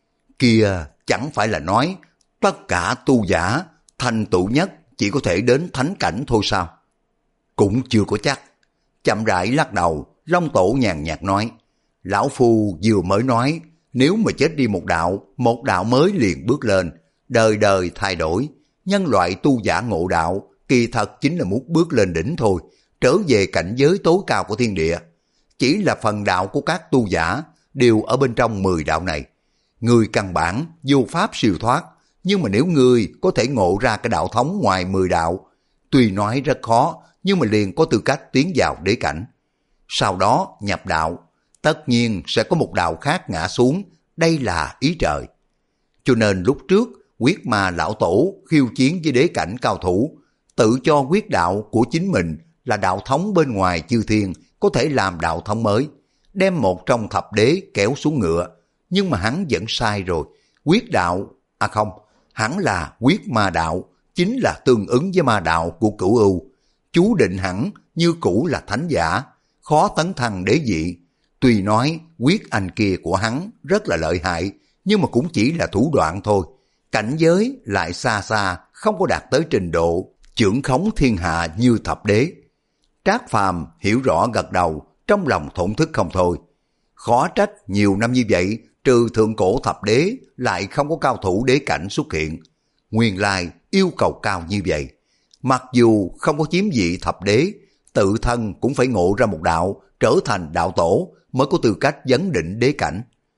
Kia chẳng phải là nói tất cả tu giả thành tựu nhất chỉ có thể đến thánh cảnh thôi sao? Cũng chưa có chắc. Chậm rãi lắc đầu, Long Tổ nhàn nhạt nói, lão phu vừa mới nói, nếu mà chết đi một đạo, một đạo mới liền bước lên, đời đời thay đổi. Nhân loại tu giả ngộ đạo, kỳ thật chính là muốn bước lên đỉnh thôi, trở về cảnh giới tối cao của thiên địa. Chỉ là phần đạo của các tu giả đều ở bên trong mười đạo này. Người căn bản vô pháp siêu thoát, nhưng mà nếu ngươi có thể ngộ ra cái đạo thống ngoài mười đạo, tuy nói rất khó, nhưng mà liền có tư cách tiến vào đế cảnh. sau đó nhập đạo, tất nhiên sẽ có một đạo khác ngã xuống, đây là ý trời. Cho nên lúc trước, Huyết Ma lão tổ khiêu chiến với đế cảnh cao thủ, tự cho quyết đạo của chính mình là đạo thống bên ngoài chư thiên có thể làm đạo thống mới, đem một trong thập đế kéo xuống ngựa. Nhưng mà hắn vẫn sai rồi, quyết đạo, à không, hẳn là Huyết Ma đạo, chính là tương ứng với ma đạo của Cửu Ưu. Chú định hẳn như cũ là thánh giả, khó tấn thăng đế vị. Tuy nói quyết anh kia của hắn rất là lợi hại, nhưng mà cũng chỉ là thủ đoạn thôi. Cảnh giới lại xa xa, không có đạt tới trình độ chưởng khống thiên hạ như thập đế. Trác Phàm hiểu rõ gật đầu, trong lòng thổn thức không thôi. Khó trách nhiều năm như vậy, trừ thượng cổ thập đế, lại không có cao thủ đế cảnh xuất hiện. Nguyên lai yêu cầu cao như vậy. Mặc dù không có chiếm vị thập đế, tự thân cũng phải ngộ ra một đạo, trở thành đạo tổ mới có tư cách vấn định đế cảnh.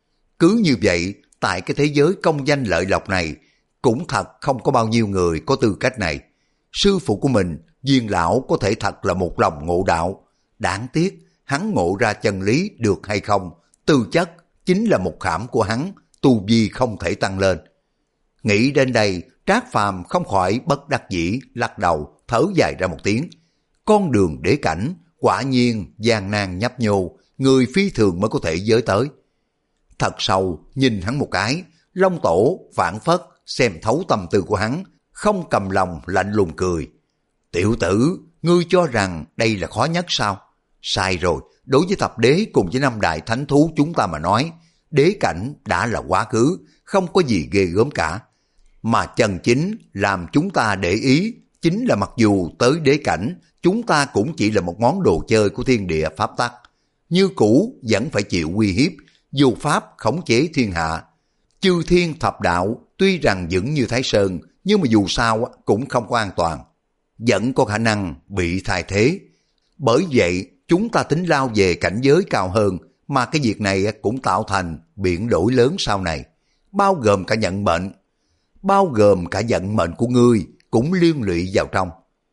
Cứ như vậy, tại cái thế giới công danh lợi lộc này, cũng thật không có bao nhiêu người có tư cách này. Sư phụ của mình, Diên lão có thể thật là một lòng ngộ đạo. Đáng tiếc, hắn ngộ ra chân lý được hay không, tư chất chính là một khảm của hắn, tu vi không thể tăng lên. Nghĩ đến đây, Trác Phàm không khỏi bất đắc dĩ, lắc đầu, thở dài ra một tiếng. Con đường đế cảnh, quả nhiên gian nan nhấp nhô, người phi thường mới có thể giới tới. Thật sâu, nhìn hắn một cái, Long Tổ phản phất, xem thấu tâm tư của hắn, không cầm lòng lạnh lùng cười. Tiểu tử, ngươi cho rằng đây là khó nhất sao? Sai rồi, đối với thập đế cùng với năm đại thánh thú chúng ta mà nói, đế cảnh đã là quá khứ, không có gì ghê gớm cả. Mà chân chính làm chúng ta để ý, chính là mặc dù tới đế cảnh, chúng ta cũng chỉ là một món đồ chơi của thiên địa pháp tắc. Như cũ vẫn phải chịu uy hiếp, dù pháp khống chế thiên hạ. Chư thiên thập đạo tuy rằng vững như Thái Sơn, nhưng mà dù sao cũng không có an toàn, vẫn có khả năng bị thay thế. Bởi vậy chúng ta tính lao về cảnh giới cao hơn, mà cái việc này cũng tạo thành biển đổi lớn sau này, bao gồm cả nhận mệnh, bao gồm cả vận mệnh của ngươi cũng liên lụy vào trong.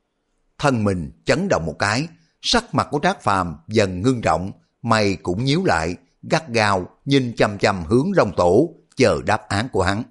Thân mình chấn động một cái, sắc mặt của Trác Phàm dần ngưng trọng, mày cũng nhíu lại, gắt gao nhìn chăm chăm hướng Long Tổ, chờ đáp án của hắn.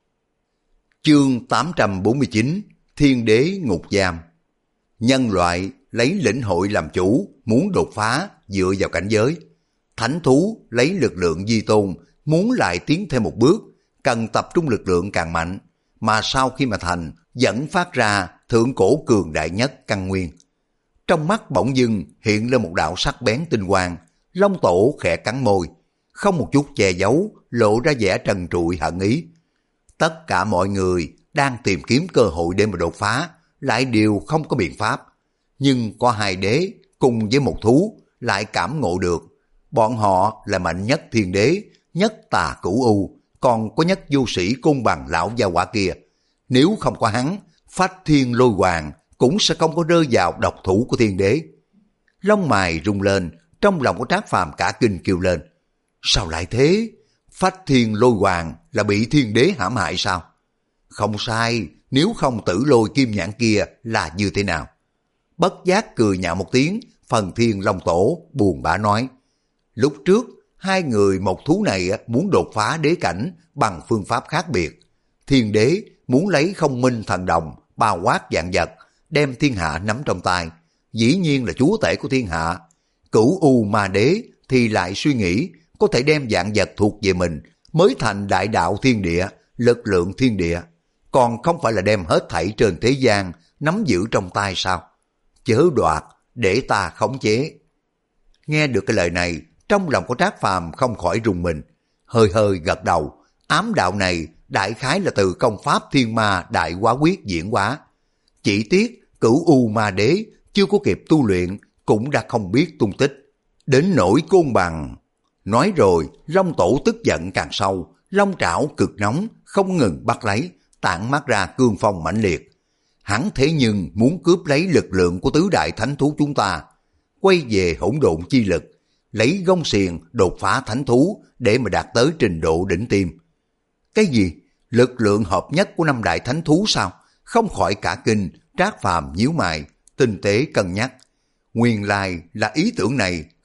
Chương tám trăm bốn mươi chín, Thiên Đế Ngục Giam. Nhân loại lấy lĩnh hội làm chủ, muốn đột phá dựa vào cảnh giới. Thánh thú lấy lực lượng di tôn, muốn lại tiến thêm một bước, cần tập trung lực lượng càng mạnh, mà sau khi mà thành, dẫn phát ra thượng cổ cường đại nhất căn nguyên. Trong mắt bỗng dưng hiện lên một đạo sắc bén tinh quang, Long Tổ khẽ cắn môi, không một chút che giấu, lộ ra vẻ trần trụi hận ý. Tất cả mọi người đang tìm kiếm cơ hội để mà đột phá, lại đều không có biện pháp. Nhưng có hai đế cùng với một thú lại cảm ngộ được. Bọn họ là mạnh nhất thiên đế, nhất tà Cửu Ưu, còn có nhất vô sĩ Côn Bằng lão gia hỏa kia. Nếu không có hắn, Phách Thiên Lôi Hoàng cũng sẽ không có rơi vào độc thủ của thiên đế. Lông mày rung lên, trong lòng của Trác Phàm cả kinh kêu lên. Sao lại thế? Phách Thiên Lôi Hoàng là bị thiên đế hãm hại sao? Không sai, nếu không tử lôi kim nhãn kia là như thế nào? Bất giác cười nhạo một tiếng, Phần Thiên Long Tổ buồn bã nói. Lúc trước, hai người một thú này muốn đột phá đế cảnh bằng phương pháp khác biệt. Thiên đế muốn lấy không minh thần đồng, bao quát vạn vật, đem thiên hạ nắm trong tay. Dĩ nhiên là chúa tể của thiên hạ. Cửu U Ma Đế thì lại suy nghĩ có thể đem vạn vật thuộc về mình, mới thành đại đạo thiên địa, lực lượng thiên địa. Còn không phải là đem hết thảy trên thế gian nắm giữ trong tay sao? Chớ đoạt, để ta khống chế. Nghe được cái lời này, trong lòng của Trác Phàm không khỏi rùng mình, hơi hơi gật đầu. Ám đạo này đại khái là từ công pháp Thiên Ma Đại Hóa Quyết diễn hóa. Chỉ tiếc Cửu U Ma Đế chưa có kịp tu luyện, cũng đã không biết tung tích. Đến nỗi Côn Bằng. Nói rồi, Long Tổ tức giận càng sâu, long trảo cực nóng, không ngừng bắt lấy, tản mát ra cương phong mãnh liệt. Hắn thế nhưng muốn cướp lấy lực lượng của tứ đại thánh thú chúng ta, quay về hỗn độn chi lực, lấy gông xiềng đột phá thánh thú để mà đạt tới trình độ đỉnh tiêm. Cái gì? Lực lượng hợp nhất của năm đại thánh thú sao? Không khỏi cả kinh, Trác Phàm nhíu mày, tinh tế cân nhắc. Nguyên lai là ý tưởng này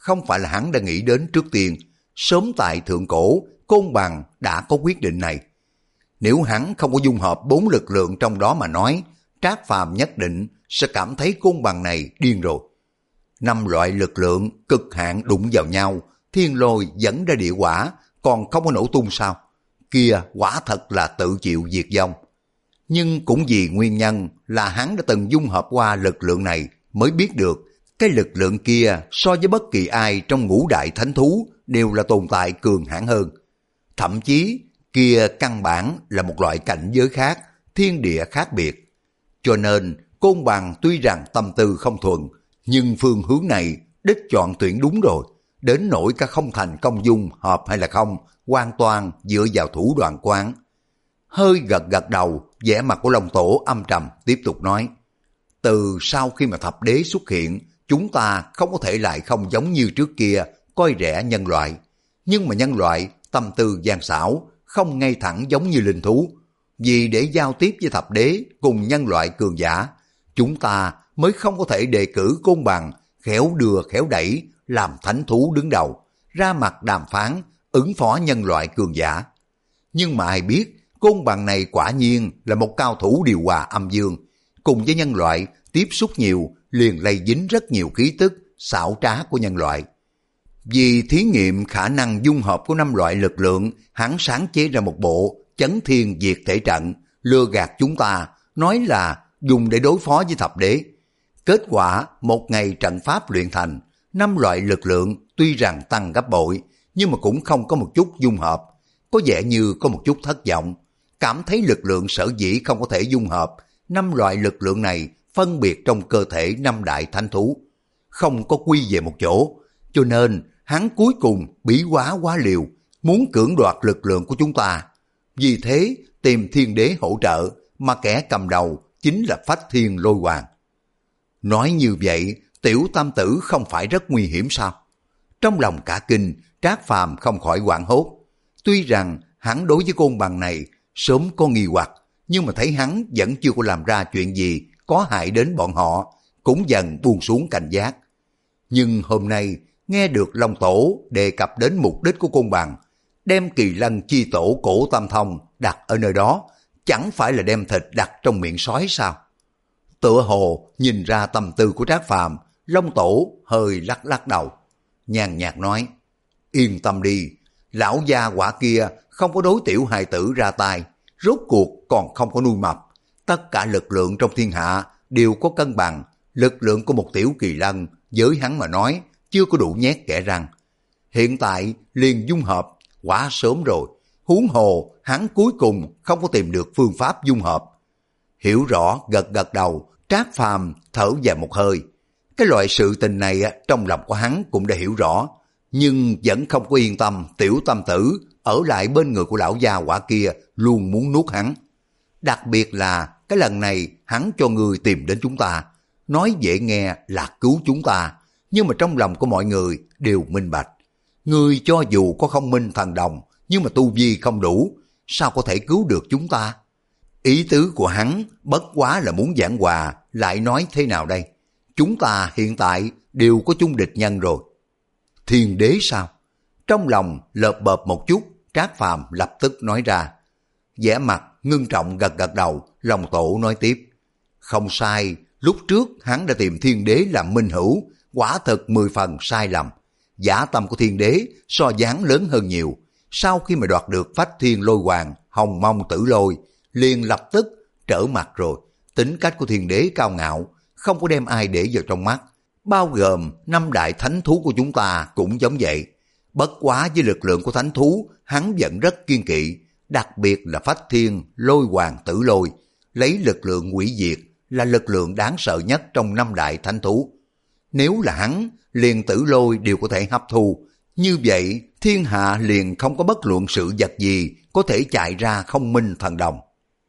không phải là hắn đã nghĩ đến trước tiên. Sớm tại thượng cổ, Côn Bằng đã có quyết định này. Nếu hắn không có dung hợp bốn lực lượng trong đó mà nói, Trác Phàm nhất định sẽ cảm thấy Côn Bằng này điên rồi. Năm loại lực lượng cực hạn đụng vào nhau, thiên lôi dẫn ra địa hỏa, còn không có nổ tung sao? Kia quả thật là tự chịu diệt vong. Nhưng cũng vì nguyên nhân là hắn đã từng dung hợp qua lực lượng này mới biết được cái lực lượng kia so với bất kỳ ai trong ngũ đại thánh thú đều là tồn tại cường hãn hơn. Thậm chí kia căn bản là một loại cảnh giới khác, thiên địa khác biệt. Cho nên Côn Bằng tuy rằng tâm tư không thuần, nhưng phương hướng này đích chọn tuyển đúng rồi. Đến nỗi cả không thành công dung hợp hay là không, hoàn toàn dựa vào thủ đoạn quán. Hơi gật gật đầu, vẻ mặt của Long Tổ âm trầm tiếp tục nói. Từ sau khi mà thập đế xuất hiện, chúng ta không có thể lại không giống như trước kia coi rẻ nhân loại. Nhưng mà nhân loại tâm tư gian xảo, không ngay thẳng giống như linh thú. Vì để giao tiếp với thập đế cùng nhân loại cường giả, chúng ta mới không có thể đề cử Côn Bằng khéo đưa khéo đẩy làm thánh thú đứng đầu, ra mặt đàm phán, ứng phó nhân loại cường giả. Nhưng mà ai biết, Côn Bằng này quả nhiên là một cao thủ điều hòa âm dương, cùng với nhân loại tiếp xúc nhiều liền lây dính rất nhiều khí tức xảo trá của nhân loại. Vì thí nghiệm khả năng dung hợp của năm loại lực lượng, hắn sáng chế ra một bộ chấn thiên diệt thể trận, lừa gạt chúng ta, nói là dùng để đối phó với thập đế. Kết quả, một ngày trận pháp luyện thành, năm loại lực lượng tuy rằng tăng gấp bội, nhưng mà cũng không có một chút dung hợp. Có vẻ như có một chút thất vọng, cảm thấy lực lượng sở dĩ không có thể dung hợp, năm loại lực lượng này phân biệt trong cơ thể năm đại thánh thú, không có quy về một chỗ, cho nên hắn cuối cùng bí quá quá liều, muốn cưỡng đoạt lực lượng của chúng ta. Vì thế tìm thiên đế hỗ trợ, mà kẻ cầm đầu chính là Phách Thiên Lôi Hoàng. Nói như vậy, tiểu tam tử không phải rất nguy hiểm sao? Trong lòng cả kinh, Trác Phàm không khỏi hoảng hốt. Tuy rằng hắn đối với Côn Bằng này sớm có nghi hoặc, nhưng mà thấy hắn vẫn chưa có làm ra chuyện gì có hại đến bọn họ, cũng dần buông xuống cảnh giác. Nhưng hôm nay nghe được Long Tổ đề cập đến mục đích của Côn Bằng, đem Kỳ Lân chi tổ cổ tam thông đặt ở nơi đó, chẳng phải là đem thịt đặt trong miệng sói sao? Tựa hồ nhìn ra tâm tư của Trác Phàm, Long Tổ hơi lắc lắc đầu, nhàn nhạt nói, yên tâm đi, lão gia quả kia không có đối tiểu hài tử ra tay, rốt cuộc còn không có nuôi mập. Tất cả lực lượng trong thiên hạ đều có cân bằng, lực lượng của một tiểu kỳ lân với hắn mà nói chưa có đủ nhét kẽ răng. Hiện tại liền dung hợp quá sớm rồi, huống hồ hắn cuối cùng không có tìm được phương pháp dung hợp. Hiểu rõ gật gật đầu, Trác Phàm thở dài một hơi. Cái loại sự tình này trong lòng của hắn cũng đã hiểu rõ, nhưng vẫn không có yên tâm tiểu tam tử ở lại bên người của lão gia quả kia luôn muốn nuốt hắn. Đặc biệt là cái lần này hắn cho người tìm đến chúng ta, nói dễ nghe là cứu chúng ta, nhưng mà trong lòng của mọi người đều minh bạch. Người cho dù có không minh thần đồng, nhưng mà tu vi không đủ, sao có thể cứu được chúng ta? Ý tứ của hắn bất quá là muốn giảng hòa, lại nói thế nào đây? Chúng ta hiện tại đều có chung địch nhân rồi. Thiên đế sao? Trong lòng lợp bợp một chút, Trác Phàm lập tức nói ra. Vẻ mặt ngưng trọng gật gật đầu, Long Tổ nói tiếp. Không sai, lúc trước hắn đã tìm thiên đế làm minh hữu, quả thật mười phần sai lầm. Giả tâm của thiên đế so dáng lớn hơn nhiều. Sau khi mà đoạt được Phách Thiên Lôi Hoàng, Hồng Mông Tử Lôi, liền lập tức trở mặt rồi. Tính cách của thiên đế cao ngạo, không có đem ai để vào trong mắt. Bao gồm năm đại thánh thú của chúng ta cũng giống vậy. Bất quá với lực lượng của thánh thú, hắn vẫn rất kiên kỵ, đặc biệt là Phách Thiên Lôi Hoàng Tử Lôi, lấy lực lượng hủy diệt là lực lượng đáng sợ nhất trong năm đại thánh thú. Nếu là hắn, liền Tử Lôi đều có thể hấp thu, như vậy thiên hạ liền không có bất luận sự vật gì có thể chạy ra không minh thần đồng.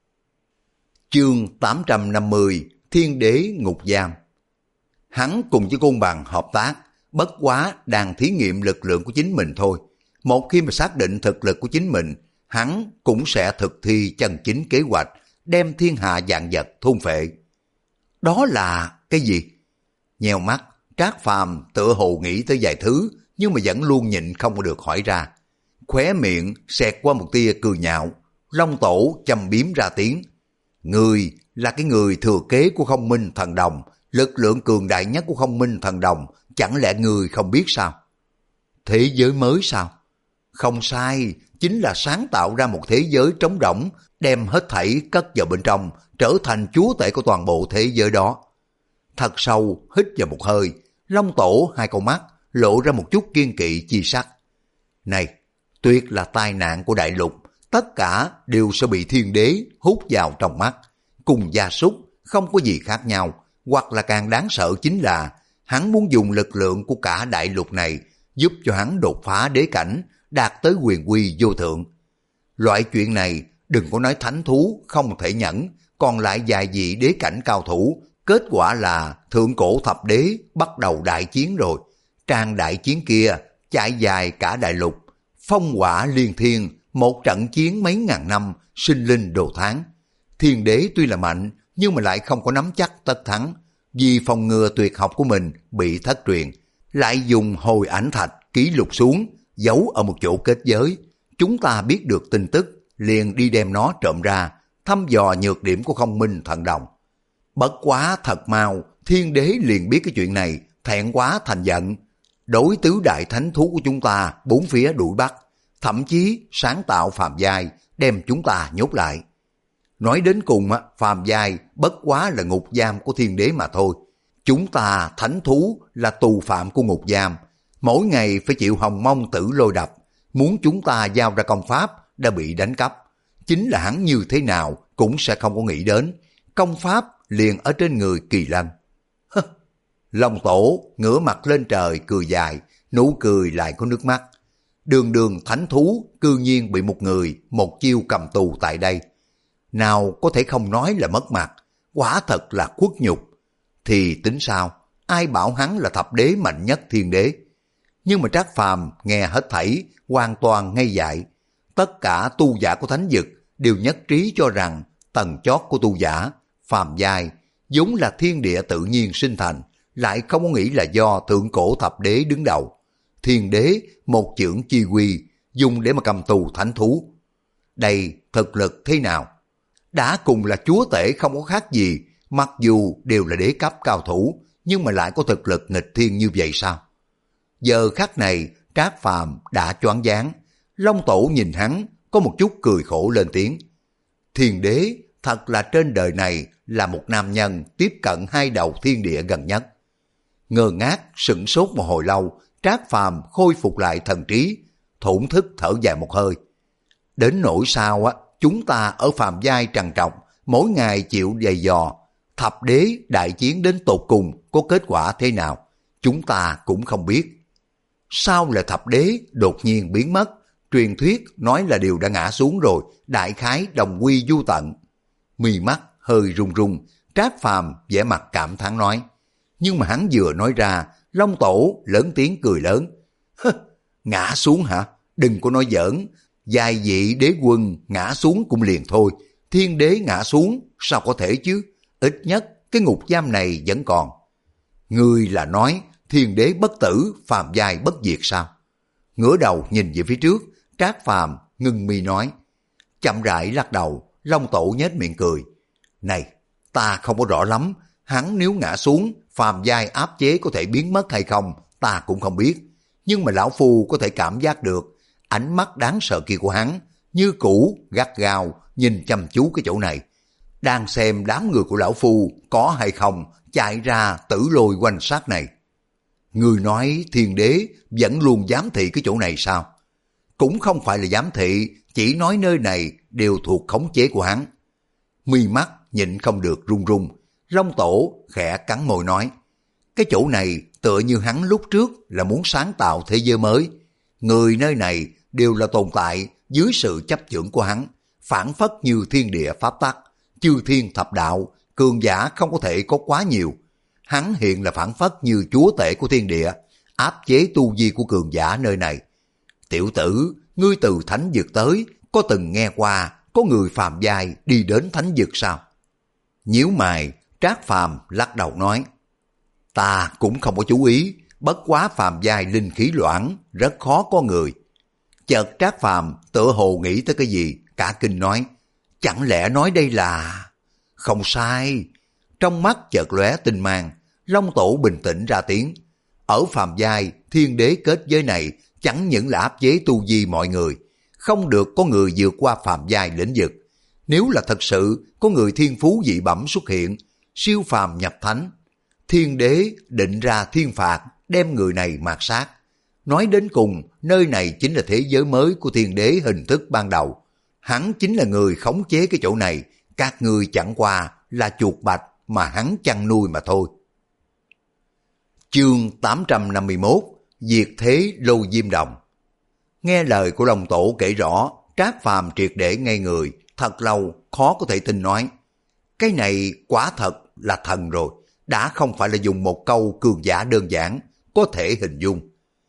Chương tám trăm năm mươi Thiên Đế Ngục Giam. Hắn cùng với Côn Bằng hợp tác, bất quá đang thí nghiệm lực lượng của chính mình thôi. Một khi mà xác định thực lực của chính mình, hắn cũng sẽ thực thi chân chính kế hoạch, đem thiên hạ vạn vật thôn phệ. Đó là cái gì? Nheo mắt, Trác Phàm tựa hồ nghĩ tới vài thứ, nhưng mà vẫn luôn nhịn không có được hỏi ra. Khóe miệng xẹt qua một tia cười nhạo, Long Tổ châm biếm ra tiếng. Người là cái người thừa kế của Không Minh Thần Đồng, lực lượng cường đại nhất của Không Minh Thần Đồng, chẳng lẽ người không biết sao? Thế giới mới sao? Không sai, chính là sáng tạo ra một thế giới trống rỗng, đem hết thảy cất vào bên trong, trở thành chúa tể của toàn bộ thế giới đó. Thật sâu hít vào một hơi, Long Tổ hai con mắt lộ ra một chút kiên kỵ chi sắc. Này, tuyệt là tai nạn của đại lục, tất cả đều sẽ bị thiên đế hút vào trong mắt. Cùng gia súc không có gì khác nhau, hoặc là càng đáng sợ chính là hắn muốn dùng lực lượng của cả đại lục này giúp cho hắn đột phá đế cảnh, đạt tới quyền quy vô thượng. Loại chuyện này đừng có nói thánh thú không thể nhẫn, còn lại vài vị đế cảnh cao thủ, kết quả là thượng cổ thập đế bắt đầu đại chiến rồi. Trang đại chiến kia chạy dài cả đại lục, phong hỏa liên thiên, một trận chiến mấy ngàn năm, sinh linh đồ tháng. Thiên đế tuy là mạnh, nhưng mà lại không có nắm chắc tất thắng, vì phòng ngừa tuyệt học của mình bị thất truyền, lại dùng hồi ảnh thạch ký lục xuống, giấu ở một chỗ kết giới. Chúng ta biết được tin tức, liền đi đem nó trộm ra, thăm dò nhược điểm của Không Minh Thần Đồng. Bất quá thật mau, thiên đế liền biết cái chuyện này, thẹn quá thành giận. Đối tứ đại thánh thú của chúng ta bốn phía đuổi bắt, thậm chí sáng tạo phàm giai đem chúng ta nhốt lại. Nói đến cùng, phàm giai bất quá là ngục giam của thiên đế mà thôi. Chúng ta thánh thú là tù phạm của ngục giam, mỗi ngày phải chịu hồng mông tử lôi đập. Muốn chúng ta giao ra công pháp đã bị đánh cắp. Chính là hắn như thế nào cũng sẽ không có nghĩ đến. Công pháp liền ở trên người Kỳ Lân. Long Tổ ngửa mặt lên trời cười dài, nụ cười lại có nước mắt. Đường đường thánh thú cư nhiên bị một người một chiêu cầm tù tại đây. Nào có thể không nói là mất mặt, quả thật là khuất nhục. Thì tính sao, ai bảo hắn là thập đế mạnh nhất thiên đế. Nhưng mà Trác Phàm nghe hết thảy, hoàn toàn ngây dại. Tất cả tu giả của thánh vực đều nhất trí cho rằng tầng chót của tu giả, phàm giai, vốn là thiên địa tự nhiên sinh thành, lại không có nghĩ là do thượng cổ thập đế đứng đầu. Thiên đế một chưởng chi quy, dùng để mà cầm tù thánh thú. Đây thực lực thế nào? Đã cùng là chúa tể không có khác gì, mặc dù đều là đế cấp cao thủ, nhưng mà lại có thực lực nghịch thiên như vậy sao? Giờ khắc này, Trác Phàm đã choáng váng. Long Tổ nhìn hắn, có một chút cười khổ lên tiếng. Thiên đế thật là trên đời này là một nam nhân tiếp cận hai đầu thiên địa gần nhất. Ngơ ngác, sửng sốt một hồi lâu, Trác Phàm khôi phục lại thần trí, thổn thức thở dài một hơi. Đến nỗi sao á, chúng ta ở phàm giai trằn trọc, mỗi ngày chịu dày dò, thập đế đại chiến đến tột cùng có kết quả thế nào, chúng ta cũng không biết. Sao là thập đế đột nhiên biến mất? Truyền thuyết nói là đều đã ngã xuống rồi, đại khái đồng quy du tận. Mì mắt hơi run run, Trác Phàm vẻ mặt cảm thán nói. Nhưng mà hắn vừa nói ra, Long Tổ lớn tiếng cười lớn. Ngã xuống hả? Đừng có nói giỡn, vài vị đế quân ngã xuống cũng liền thôi, thiên đế ngã xuống sao có thể chứ? Ít nhất cái ngục giam này vẫn còn. Ngươi là nói thiên đế bất tử, phàm giai bất diệt sao? Ngửa đầu nhìn về phía trước, Trác Phàm ngưng mi nói. Chậm rãi lắc đầu, Long Tổ nhếch miệng cười. Này, ta không có rõ lắm, hắn nếu ngã xuống, phàm giai áp chế có thể biến mất hay không, ta cũng không biết. Nhưng mà lão phu có thể cảm giác được, ánh mắt đáng sợ kia của hắn, như cũ gắt gao nhìn chăm chú cái chỗ này. Đang xem đám người của lão phu có hay không chạy ra tử lôi quanh sát này. Người nói thiên đế vẫn luôn giám thị cái chỗ này sao? Cũng không phải là giám thị, chỉ nói nơi này đều thuộc khống chế của hắn. Mi mắt nhịn không được run run, Long Tổ khẽ cắn môi nói. Cái chỗ này tựa như hắn lúc trước là muốn sáng tạo thế giới mới. Người nơi này đều là tồn tại dưới sự chấp chưởng của hắn, phản phất như thiên địa pháp tắc, chư thiên thập đạo, cường giả không có thể có quá nhiều. Hắn hiện là phản phất như chúa tể của thiên địa, áp chế tu vi của cường giả nơi này. Tiểu tử, ngươi từ thánh vực tới, có từng nghe qua có người phàm giai đi đến thánh vực sao? Nhíu mày, Trác Phàm lắc đầu nói. Ta cũng không có chú ý, bất quá phàm giai linh khí loãng, rất khó có người. Chợt Trác Phàm tựa hồ nghĩ tới cái gì, cả kinh nói, chẳng lẽ nói đây là... Không sai. Trong mắt chợt lóe tinh mang, Long Tổ bình tĩnh ra tiếng. Ở phàm giai, thiên đế kết giới này chẳng những là áp chế tu vi mọi người, không được có người vượt qua phàm giai lĩnh vực. Nếu là thật sự có người thiên phú dị bẩm xuất hiện, siêu phàm nhập thánh, thiên đế định ra thiên phạt, đem người này mạt sát. Nói đến cùng, nơi này chính là thế giới mới của thiên đế hình thức ban đầu. Hắn chính là người khống chế cái chỗ này, các người chẳng qua là chuột bạch mà hắn chăn nuôi mà thôi. Chương tám trăm năm mươi mốt, Diệt thế Lô Diêm Đồng. Nghe lời của Long Tổ kể rõ, Trác Phàm triệt để ngây người, thật lâu khó có thể tin nói. Cái này quả thật là thần rồi, đã không phải là dùng một câu cường giả đơn giản, có thể hình dung.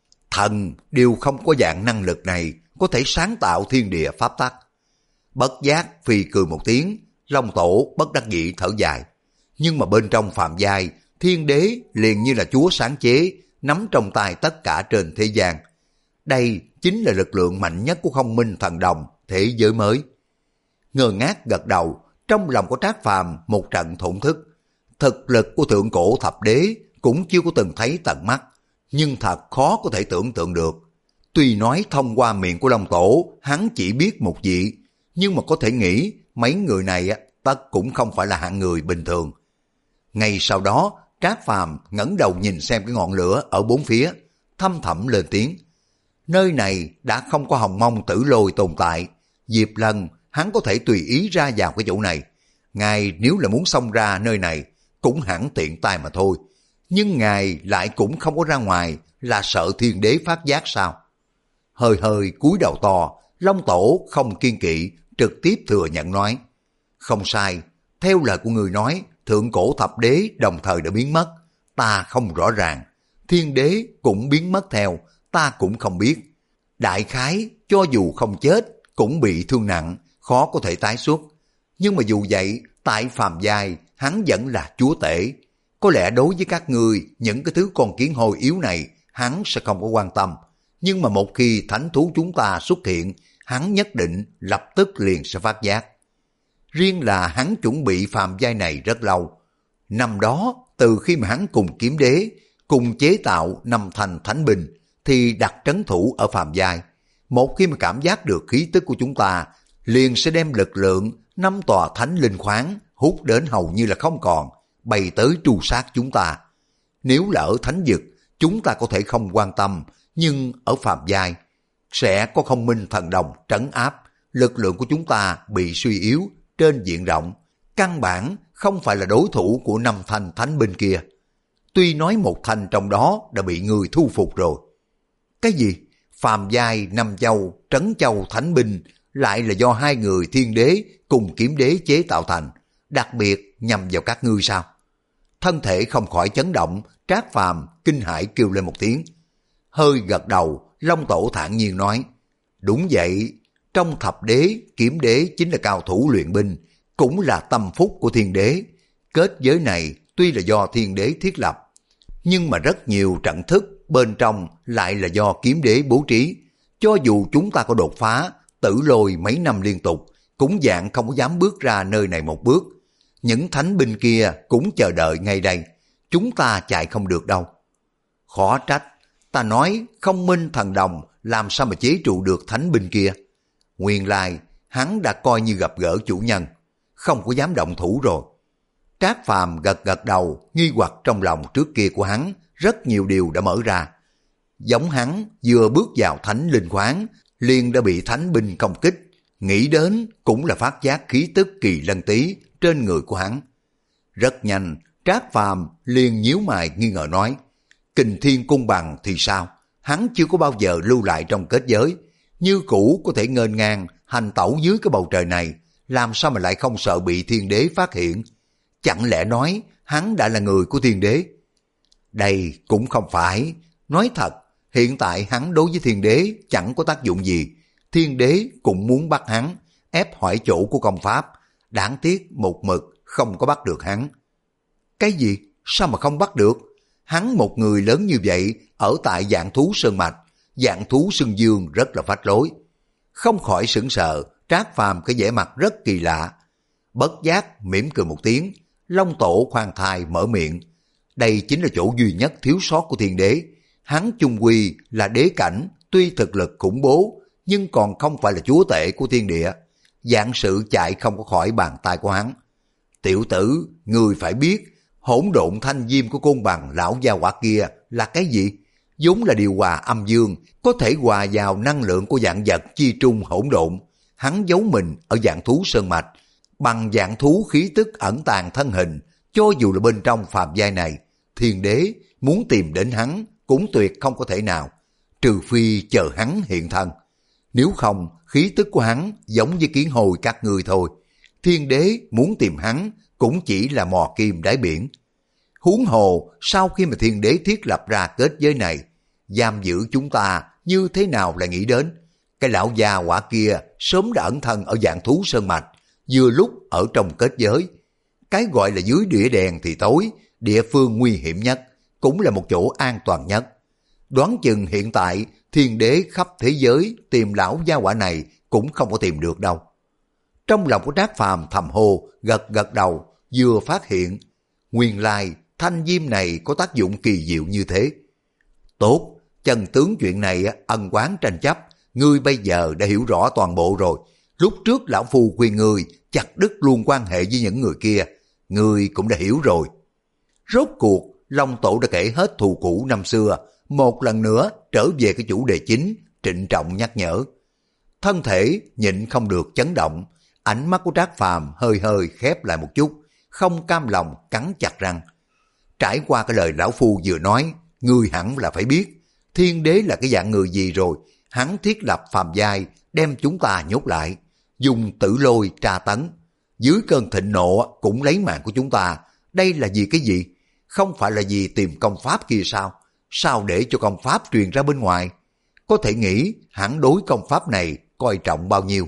Thần đều không có dạng năng lực này, có thể sáng tạo thiên địa pháp tắc. Bất giác Phi cười một tiếng, Long Tổ bất đắc dĩ thở dài. Nhưng mà bên trong phàm giai, thiên đế liền như là chúa sáng chế, nắm trong tay tất cả trên thế gian. Đây chính là lực lượng mạnh nhất của Không Minh Thần Đồng, thế giới mới. Ngơ ngác gật đầu, trong lòng của Trác Phàm một trận thổn thức. Thực lực của thượng cổ thập đế cũng chưa có từng thấy tận mắt, nhưng thật khó có thể tưởng tượng được. Tuy nói thông qua miệng của Long Tổ, hắn chỉ biết một vị, nhưng mà có thể nghĩ mấy người này tất cũng không phải là hạng người bình thường. Ngay sau đó, Trác Phàm ngẩng đầu nhìn xem cái ngọn lửa ở bốn phía, thâm thẳm lên tiếng. Nơi này đã không có hồng mông tử lôi tồn tại, Diệp Lân hắn có thể tùy ý ra vào cái chỗ này. Ngài nếu là muốn xông ra nơi này, cũng hẳn tiện tay mà thôi. Nhưng ngài lại cũng không có ra ngoài, là sợ thiên đế phát giác sao? Hơi hơi cúi đầu to, Long Tổ không kiên kỵ, trực tiếp thừa nhận nói. Không sai, theo lời của người nói, thượng cổ thập đế đồng thời đã biến mất. Ta không rõ ràng, thiên đế cũng biến mất theo, ta cũng không biết. Đại khái, cho dù không chết, cũng bị thương nặng, khó có thể tái xuất. Nhưng mà dù vậy, tại phàm giai, hắn vẫn là chúa tể. Có lẽ đối với các ngươi, những cái thứ con kiến hôi yếu này, hắn sẽ không có quan tâm. Nhưng mà một khi thánh thú chúng ta xuất hiện, hắn nhất định lập tức liền sẽ phát giác. Riêng là hắn chuẩn bị phàm giai này rất lâu. Năm đó, từ khi mà hắn cùng kiếm đế, cùng chế tạo năm thành thánh binh, thì đặt trấn thủ ở phàm giai. Một khi mà cảm giác được khí tức của chúng ta, liền sẽ đem lực lượng năm tòa thánh linh khoáng hút đến hầu như là không còn, bay tới tru sát chúng ta. Nếu là ở thánh vực, chúng ta có thể không quan tâm, nhưng ở phàm giai sẽ có Không Minh Thần Đồng trấn áp, lực lượng của chúng ta bị suy yếu trên diện rộng, căn bản không phải là đối thủ của năm thanh thánh binh kia. Tuy nói một thanh trong đó đã bị người thu phục rồi. Cái gì? Phàm giai năm châu, trấn châu thánh binh lại là do hai người thiên đế cùng kiếm đế chế tạo thành, đặc biệt nhằm vào các ngươi sao? Thân thể không khỏi chấn động, Trác Phàm kinh hãi kêu lên một tiếng. Hơi gật đầu, Long Tổ thản nhiên nói, đúng vậy, trong thập đế, kiếm đế chính là cao thủ luyện binh, cũng là tâm phúc của thiên đế. Kết giới này tuy là do thiên đế thiết lập, nhưng mà rất nhiều trận thức bên trong lại là do kiếm đế bố trí. Cho dù chúng ta có đột phá, tử lôi mấy năm liên tục, cũng dạng không có dám bước ra nơi này một bước. Những thánh binh kia cũng chờ đợi ngay đây, chúng ta chạy không được đâu. Khó trách, ta nói Không Minh Thần Đồng làm sao mà chế trụ được thánh binh kia. Nguyên lai, hắn đã coi như gặp gỡ chủ nhân, không có dám động thủ rồi. Trác Phàm gật gật đầu, nghi hoặc trong lòng trước kia của hắn, rất nhiều điều đã mở ra. Giống hắn vừa bước vào thánh linh khoáng, liền đã bị thánh binh công kích, nghĩ đến cũng là phát giác khí tức kỳ lân tí trên người của hắn. Rất nhanh, Trác Phàm liền nhíu mày nghi ngờ nói, Kình Thiên Cung Bằng thì sao? Hắn chưa có bao giờ lưu lại trong kết giới, như cũ có thể nghênh ngang hành tẩu dưới cái bầu trời này, làm sao mà lại không sợ bị thiên đế phát hiện? Chẳng lẽ nói hắn đã là người của thiên đế? Đây cũng không phải. Nói thật, hiện tại hắn đối với thiên đế chẳng có tác dụng gì. Thiên đế cũng muốn bắt hắn, ép hỏi chỗ của công pháp. Đáng tiếc một mực không có bắt được hắn. Cái gì? Sao mà không bắt được? Hắn một người lớn như vậy ở tại Vạn Thú Sơn Mạch, Vạn Thú Sơn Dương rất là phách lối. Không khỏi sững sờ, Trác Phàm cái vẻ mặt rất kỳ lạ. Bất giác mỉm cười một tiếng, Long Tổ khoan thai mở miệng. Đây chính là chỗ duy nhất thiếu sót của Thiên Đế. Hắn chung quy là đế cảnh, tuy thực lực khủng bố, nhưng còn không phải là chúa tể của thiên địa. Vạn sự chạy không có khỏi bàn tay của hắn. Tiểu tử, ngươi phải biết, hỗn độn thanh diêm của côn bằng lão gia hỏa kia là cái gì? Vốn là điều hòa âm dương, có thể hòa vào năng lượng của vạn vật chi trung hỗn độn. Hắn giấu mình ở Vạn Thú Sơn Mạch, bằng vạn thú khí tức ẩn tàng thân hình, cho dù là bên trong phàm giai này, Thiên Đế muốn tìm đến hắn cũng tuyệt không có thể nào, trừ phi chờ hắn hiện thân. Nếu không, khí tức của hắn giống với kiến hồi các ngươi thôi. Thiên Đế muốn tìm hắn cũng chỉ là mò kim đáy biển. Huống hồ, sau khi mà Thiên Đế thiết lập ra kết giới này, giam giữ chúng ta như thế nào lại nghĩ đến. Cái lão già quả kia sớm đã ẩn thân ở Vạn Thú Sơn Mạch, vừa lúc ở trong kết giới. Cái gọi là dưới địa đèn thì tối, địa phương nguy hiểm nhất, cũng là một chỗ an toàn nhất. Đoán chừng hiện tại Thiên Đế khắp thế giới tìm lão gia hỏa này cũng không có tìm được đâu. Trong lòng của Trác Phàm thầm hô, gật gật đầu, vừa phát hiện nguyên lai thanh diêm này có tác dụng kỳ diệu như thế. Tốt, chân tướng chuyện này ân oán tranh chấp, ngươi bây giờ đã hiểu rõ toàn bộ rồi. Lúc trước lão phu khuyên ngươi chặt đứt luôn quan hệ với những người kia, ngươi cũng đã hiểu rồi. Rốt cuộc, Long Tổ đã kể hết thù cũ năm xưa, một lần nữa trở về cái chủ đề chính, trịnh trọng nhắc nhở. Thân thể nhịn không được chấn động, ánh mắt của Trác Phàm hơi hơi khép lại một chút, không cam lòng cắn chặt răng. Trải qua cái lời lão phu vừa nói, ngươi hẳn là phải biết, Thiên Đế là cái dạng người gì rồi. Hắn thiết lập phàm giai, đem chúng ta nhốt lại, dùng tử lôi tra tấn, dưới cơn thịnh nộ cũng lấy mạng của chúng ta. Đây là vì cái gì? Không phải là vì tìm công pháp kia sao? Sao để cho công pháp truyền ra bên ngoài? Có thể nghĩ hắn đối công pháp này coi trọng bao nhiêu.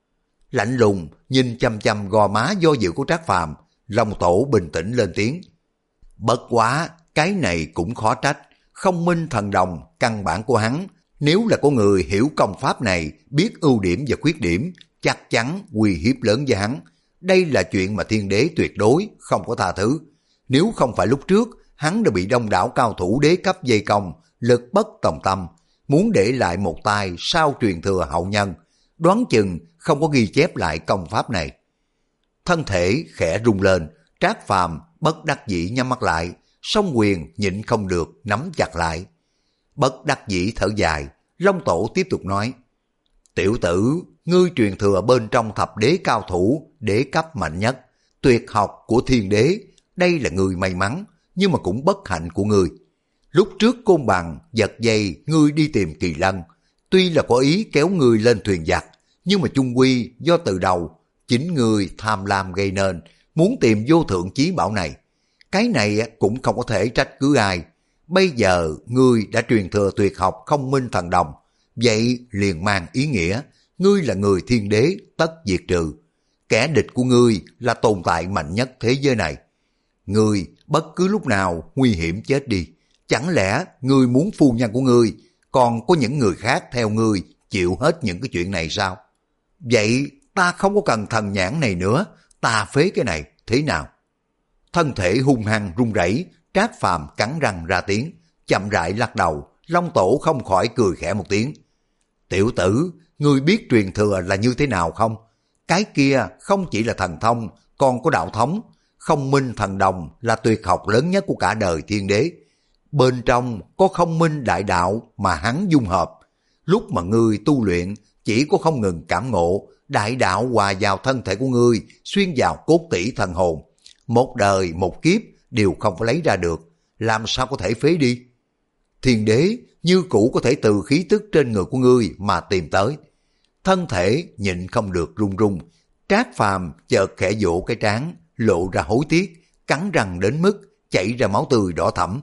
Lạnh lùng nhìn chăm chăm gò má do dự của Trác Phàm, Long Tổ bình tĩnh lên tiếng. Bất quá, cái này cũng khó trách. Không minh thần đồng, căn bản của hắn, nếu là có người hiểu công pháp này, biết ưu điểm và khuyết điểm, chắc chắn uy hiếp lớn với hắn. Đây là chuyện mà Thiên Đế tuyệt đối không có tha thứ. Nếu không phải lúc trước, hắn đã bị đông đảo cao thủ đế cấp dây công, lực bất tòng tâm, muốn để lại một tay sau truyền thừa hậu nhân, đoán chừng không có ghi chép lại công pháp này. Thân thể khẽ rung lên, Trác Phàm bất đắc dĩ nhắm mắt lại, song quyền nhịn không được nắm chặt lại. Bất đắc dĩ thở dài, Long Tổ tiếp tục nói, tiểu tử, ngươi truyền thừa bên trong thập đế cao thủ, đế cấp mạnh nhất, tuyệt học của Thiên Đế, đây là người may mắn, nhưng mà cũng bất hạnh của ngươi. Lúc trước côn bằng giật dây ngươi đi tìm Kỳ Lân, tuy là có ý kéo ngươi lên thuyền giặc, nhưng mà chung quy do từ đầu chính ngươi tham lam gây nên, muốn tìm vô thượng chí bảo này. Cái này cũng không có thể trách cứ ai. Bây giờ ngươi đã truyền thừa tuyệt học không minh thần đồng, vậy liền mang ý nghĩa ngươi là người Thiên Đế tất diệt trừ. Kẻ địch của ngươi là tồn tại mạnh nhất thế giới này. Ngươi bất cứ lúc nào nguy hiểm chết đi. Chẳng lẽ ngươi muốn phu nhân của ngươi còn có những người khác theo ngươi chịu hết những cái chuyện này sao? Vậy ta không có cần thần nhãn này nữa, ta phế cái này thế nào? Thân thể hung hăng run rẩy, Trác Phàm cắn răng ra tiếng, chậm rãi lắc đầu. Long Tổ không khỏi cười khẽ một tiếng. Tiểu tử, ngươi biết truyền thừa là như thế nào không? Cái kia không chỉ là thần thông, còn có đạo thống. Không minh thần đồng là tuyệt học lớn nhất của cả đời Thiên Đế. Bên trong có không minh đại đạo mà hắn dung hợp. Lúc mà ngươi tu luyện, chỉ có không ngừng cảm ngộ, đại đạo hòa vào thân thể của ngươi, xuyên vào cốt tủy thần hồn. Một đời một kiếp đều không có lấy ra được, làm sao có thể phế đi? Thiên Đế như cũ có thể từ khí tức trên người của ngươi mà tìm tới. Thân thể nhịn không được run run, Trác Phàm chợt khẽ vỗ cái trán, lộ ra hối tiếc, cắn răng đến mức chảy ra máu tươi đỏ thẫm.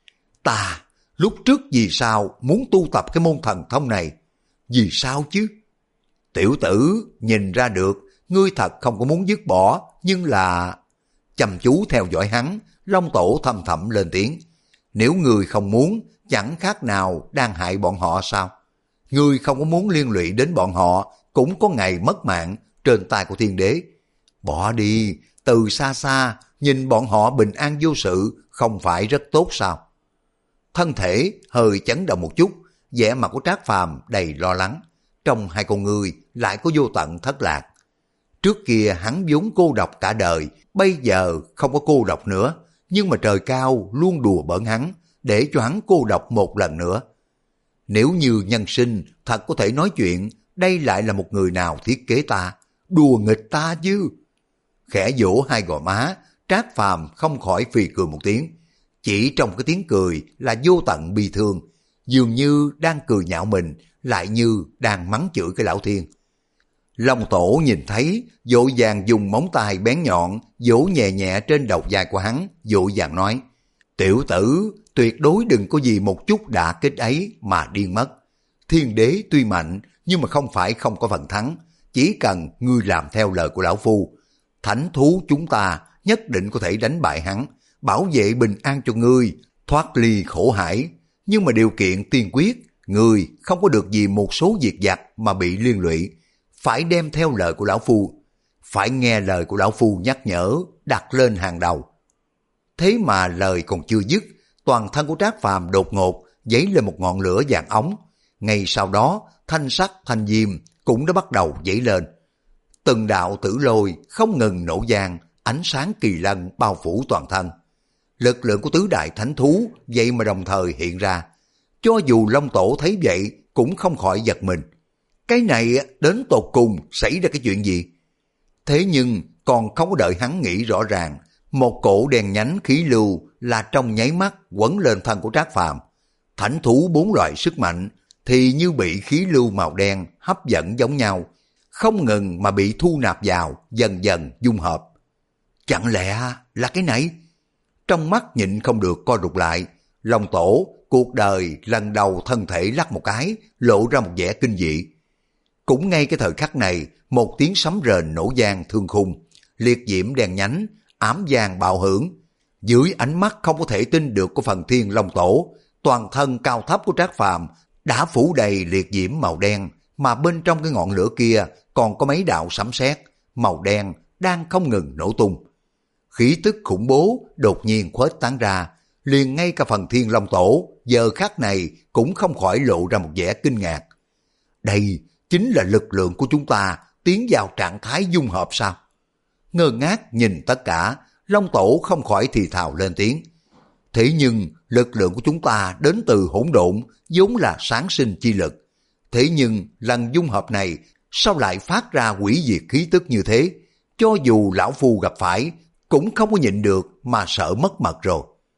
Ta lúc trước vì sao muốn tu tập cái môn thần thông này? Vì sao chứ? Tiểu tử, nhìn ra được ngươi thật không có muốn dứt bỏ, nhưng là... Chăm chú theo dõi hắn, Long Tổ thầm thầm lên tiếng. Nếu ngươi không muốn, chẳng khác nào đang hại bọn họ sao? Ngươi không có muốn liên lụy đến bọn họ, cũng có ngày mất mạng trên tay của thiên đế. Bỏ đi, từ xa xa, nhìn bọn họ bình an vô sự, không phải rất tốt sao? Thân thể hơi chấn động một chút, vẻ mặt của Trác Phàm đầy lo lắng. Trong hai con ngươi lại có vô tận thất lạc. Trước kia hắn vốn cô độc cả đời, bây giờ không có cô độc nữa, nhưng mà trời cao luôn đùa bỡn hắn, để cho hắn cô độc một lần nữa. Nếu như nhân sinh thật có thể nói chuyện, đây lại là một người nào thiết kế ta, đùa nghịch ta chứ. Khẽ vỗ hai gò má, Trác Phàm không khỏi phì cười một tiếng. Chỉ trong cái tiếng cười là vô tận bi thương, dường như đang cười nhạo mình, lại như đang mắng chửi cái lão thiên. Long Tổ nhìn thấy, vội vàng dùng móng tay bén nhọn vỗ nhẹ nhẹ trên đầu vai của hắn, vội vàng nói: tiểu tử, tuyệt đối đừng có vì một chút đả kích ấy mà điên mất. Thiên đế tuy mạnh, nhưng mà không phải không có phần thắng. Chỉ cần ngươi làm theo lời của lão phu, thánh thú chúng ta nhất định có thể đánh bại hắn, bảo vệ bình an cho ngươi, thoát ly khổ hải. Nhưng mà điều kiện tiên quyết, ngươi không có được vì một số việc vặt mà bị liên lụy. Phải đem theo lời của lão phu, phải nghe lời của lão phu nhắc nhở, đặt lên hàng đầu. Thế mà lời còn chưa dứt, toàn thân của Trác Phàm đột ngột dấy lên một ngọn lửa vàng óng. Ngay sau đó, thanh sắc thanh diêm cũng đã bắt đầu dấy lên. Từng đạo tử lôi không ngừng nổ vang, ánh sáng kỳ lân bao phủ toàn thân. Lực lượng của tứ đại thánh thú vậy mà đồng thời hiện ra. Cho dù Long Tổ thấy vậy cũng không khỏi giật mình. Cái này đến tột cùng xảy ra cái chuyện gì? Thế nhưng còn không có đợi hắn nghĩ rõ ràng, một cổ đèn nhánh khí lưu là trong nháy mắt quấn lên thân của Trác Phàm. Thánh thú bốn loại sức mạnh thì như bị khí lưu màu đen hấp dẫn giống nhau, không ngừng mà bị thu nạp vào, dần dần dung hợp. Chẳng lẽ là cái này? Trong mắt nhịn không được co rụt lại, Long Tổ cuộc đời lần đầu thân thể lắc một cái, lộ ra một vẻ kinh dị. Cũng ngay cái thời khắc này, một tiếng sấm rền nổ vang thương khung, liệt diễm đèn nhánh, ám vàng bạo hưởng. Dưới ánh mắt không có thể tin được của Phần Thiên Long Tổ, toàn thân cao thấp của Trác Phàm đã phủ đầy liệt diễm màu đen, mà bên trong cái ngọn lửa kia còn có mấy đạo sấm sét màu đen đang không ngừng nổ tung. Khí tức khủng bố đột nhiên khuếch tán ra, liền ngay cả Phần Thiên Long Tổ giờ khắc này cũng không khỏi lộ ra một vẻ kinh ngạc. Đây chính là lực lượng của chúng ta tiến vào trạng thái dung hợp sao? Ngơ ngác nhìn tất cả, Long Tổ không khỏi thì thào lên tiếng. Thế nhưng lực lượng của chúng ta đến từ hỗn độn, vốn là sáng sinh chi lực. Thế nhưng lần dung hợp này sao lại phát ra hủy diệt khí tức như thế? Cho dù lão phu gặp phải cũng không có nhịn được mà sợ mất mật rồi.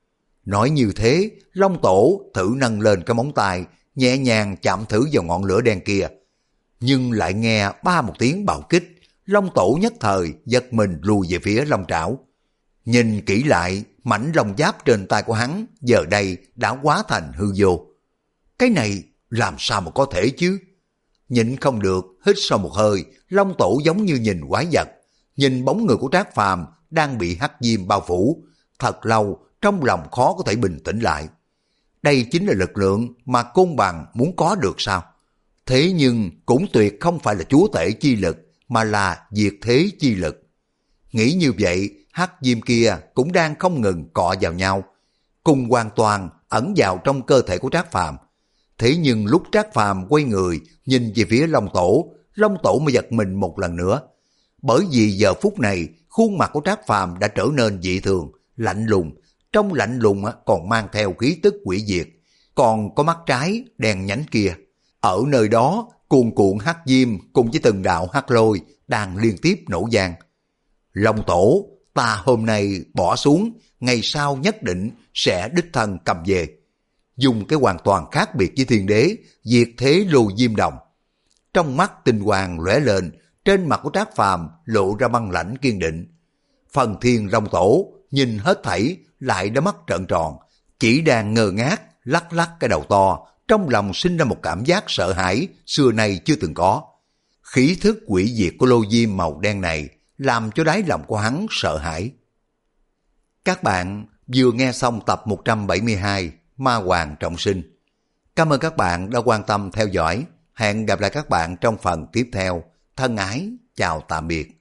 Nói như thế, Long Tổ thử nâng lên cái móng tay, nhẹ nhàng chạm thử vào ngọn lửa đen kia. Nhưng lại nghe ba một tiếng bạo kích, Long Tổ nhất thời giật mình lùi về phía long trảo. Nhìn kỹ lại, mảnh lông giáp trên tay của hắn giờ đây đã hóa thành hư vô. Cái này làm sao mà có thể chứ? Nhịn không được, hít sâu một hơi, Long Tổ giống như nhìn quái vật, nhìn bóng người của Trác Phàm đang bị hắc diêm bao phủ, thật lâu trong lòng khó có thể bình tĩnh lại. Đây chính là lực lượng mà Côn Bằng muốn có được sao? Thế nhưng cũng tuyệt không phải là chúa tể chi lực, mà là diệt thế chi lực. Nghĩ như vậy, hắc diêm kia cũng đang không ngừng cọ vào nhau, cùng hoàn toàn ẩn vào trong cơ thể của Trác Phàm. Thế nhưng lúc Trác Phàm quay người nhìn về phía Long Tổ, Long Tổ mới giật mình một lần nữa. Bởi vì giờ phút này khuôn mặt của Trác Phàm đã trở nên dị thường, lạnh lùng, trong lạnh lùng còn mang theo khí tức quỷ diệt, còn có mắt trái đèn nhánh kia. Ở nơi đó, cuồn cuộn hắc diêm cùng với từng đạo hắc lôi đang liên tiếp nổ vang. Long Tổ, ta hôm nay bỏ xuống, ngày sau nhất định sẽ đích thân cầm về. Dùng cái hoàn toàn khác biệt với thiên đế, diệt thế lô diêm đồng. Trong mắt tinh hoàng lóe lên, trên mặt của Trác Phàm lộ ra băng lãnh kiên định. Phần Thiên Long Tổ nhìn hết thảy lại đã mắt trợn tròn, chỉ đang ngơ ngác lắc lắc cái đầu to, trong lòng sinh ra một cảm giác sợ hãi xưa nay chưa từng có. Khí thức quỷ diệt của lô diêm màu đen này làm cho đáy lòng của hắn sợ hãi. Các bạn vừa nghe xong tập một trăm bảy mươi hai Ma Hoàng Trọng Sinh. Cảm ơn các bạn đã quan tâm theo dõi. Hẹn gặp lại các bạn trong phần tiếp theo. Thân ái, chào tạm biệt.